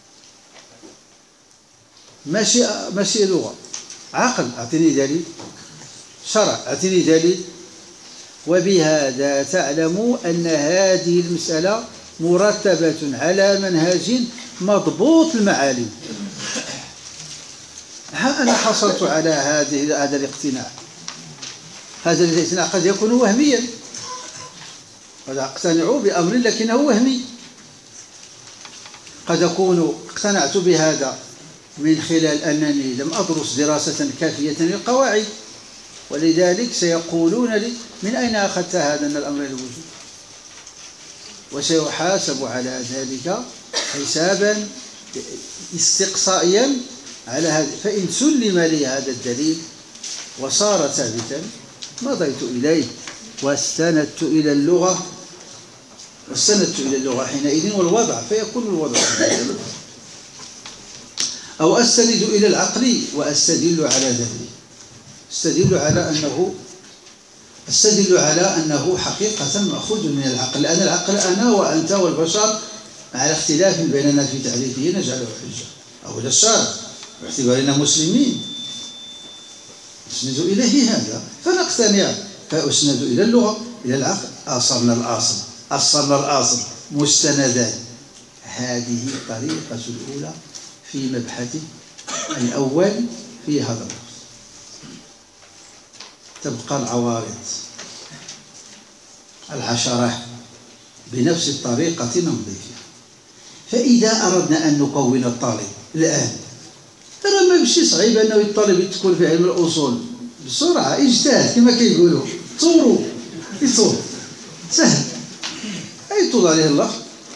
ماشي لغة، عقل، أعطيني دليل. شرع، أعطيني دليل. وبهذا تعلم أن هذه المسألة مرتبة على منهج مضبوط المعالم. ها أنا حصلت على هذا الاقتناع. هذا الاقتناع قد يكون وهميا، قد أقتنع بأمر لكنه وهمي. قد أكون اقتنعت بهذا من خلال أنني لم أدرس دراسة كافية للقواعد، ولذلك سيقولون لي من أين أخذت هذا أن الأمر للوجوب؟ وسيحاسب على ذلك حسابا استقصائيا على هذا. فإن سلم لي هذا الدليل وصار ثابتا مضيت إليه واستندت إلى اللغة حينئذ والوضع، فيكون الوضع أو أستند إلى العقل وأستدل على ذلك. استدل على أنه حقيقة مأخوذ من العقل، لأن العقل أنا وأنت والبشر على اختلاف بيننا في تعريفه نجعله حجة، أو إلى الشرع باعتبارنا مسلمين نسند إليه هذا فنقتنع، فأسند إلى اللغة إلى العقل. أصلنا الأصل مستندان. هذه الطريقة الأولى في مبحث الأول في هذا الوقت. تبقى العوارض 10 بنفس الطريقة نمضي فيها. فإذا أردنا أن نكون الطالب الآن، ترى ما بشي صعيب أنه الطالب يدخل في علم الأصول بسرعة، اجتهد كما كيقولوا، تصوروا يتصور سهل، أي طول عليه الله.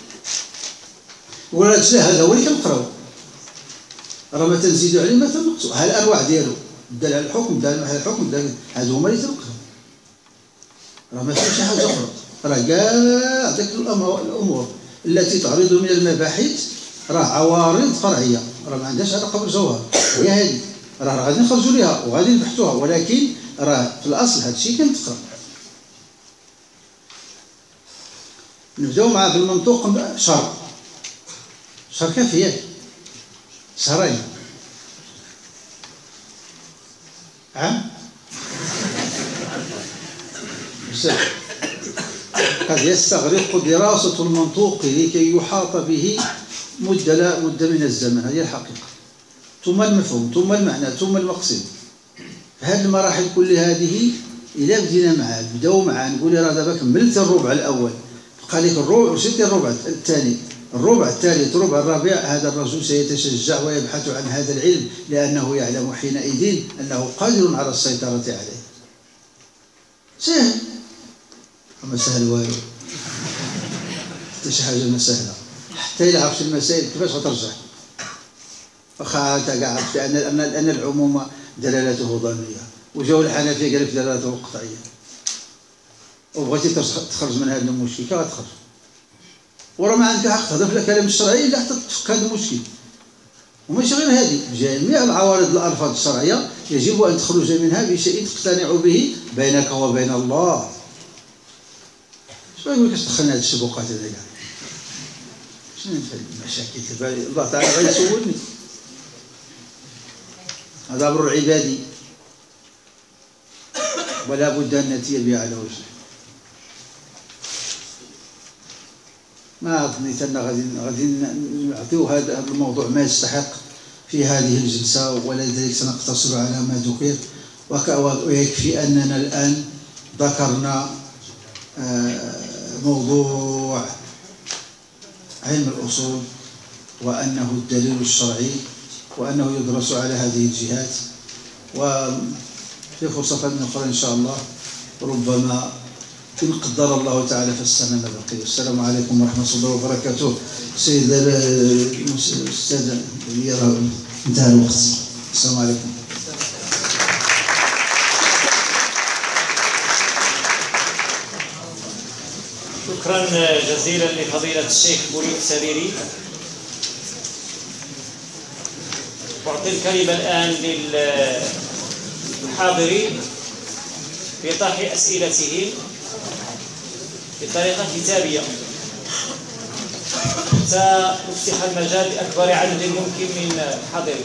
ولا هذا هو اللي كنقراو، راه ما تنزيدوا عليه ما تنقصوا. ها الأنواع ديالو، دال على الحكم، دال على الحكم، هادو هما اللي تنقصوا، راه ما فيش شي حاجة أخرى. راه كاع داك الأمور التي تعرض من المباحث راه عوارض فرعية، راه ما عندهاش علاقة بالجوهر. هي هذه راه غادي نخرجوا ليها وغادي نبحثوها، ولكن راه في الأصل هذا الشيء كنتقرا. نبداو مع بالمنطوق. شرع كافية، شهرين عام قد يستغرق دراسة المنطوق لكي يحاط به مدة من الزمن. هذه الحقيقة، ثم المفهوم، ثم المعنى، ثم المقصد. هذه المراحل كل هذه إذا بدينا معاه بداو معاه نقول راه دابا كملت الربع الأول، بقى لك الربع وشدت الربع الثاني، الربع الثالث، الربع الرابع. هذا الرجل سيتشجع ويبحث عن هذا العلم لأنه يعلم حينئذ أنه قادر على السيطرة عليه. سهل، أما سهل والو، حتى شي حاجة ما سهلة، حتى يلعب في المسائل كيفاش غترجع. واخا أنت كاع عرفت أن العموم دلالته ظنية، وجاو الحنفية قال لك دلالته قطعية، وبغيتي تخرج من هذا المشكل كيف غتخرج؟ وراه ما عندك حق تهضر في الكلام الشرعي الا حتى تفك هذا المشكل. وماشي غير هذه، جميع العوارض الألفاظ الشرعية يجب أن تخرج منها بشيء تقتنع به بينك وبين الله، شنو يقول لك دخلنا هاد الشبوقات هذا كاع؟ شنو هاد المشاكل دابا؟ الله تعالى غيسولني. هذا أمر عبادي ولا بد أن نأتي به على وجهه. ما أظنيتنا غادي نعطيو هذا الموضوع ما يستحق في هذه الجلسة، ولذلك سنقتصر على ما ذكر، ويكفي أننا الآن ذكرنا موضوع علم الأصول وأنه الدليل الشرعي وأنه يدرس على هذه الجهات، وفي فرصة أخرى إن شاء الله ربما إن قدر الله تعالى في السنة الباقية. السلام عليكم ورحمة الله وبركاته. سيد الأستاذ انتهى الوقت. السلام عليكم. شكرا جزيلا لفضيلة الشيخ بوليد السريري. أعطي الكلمة الآن للحاضرين بطرح أسئلتهم بطريقة كتابية حتى نفتح المجال لأكبر عدد ممكن من الحاضرين.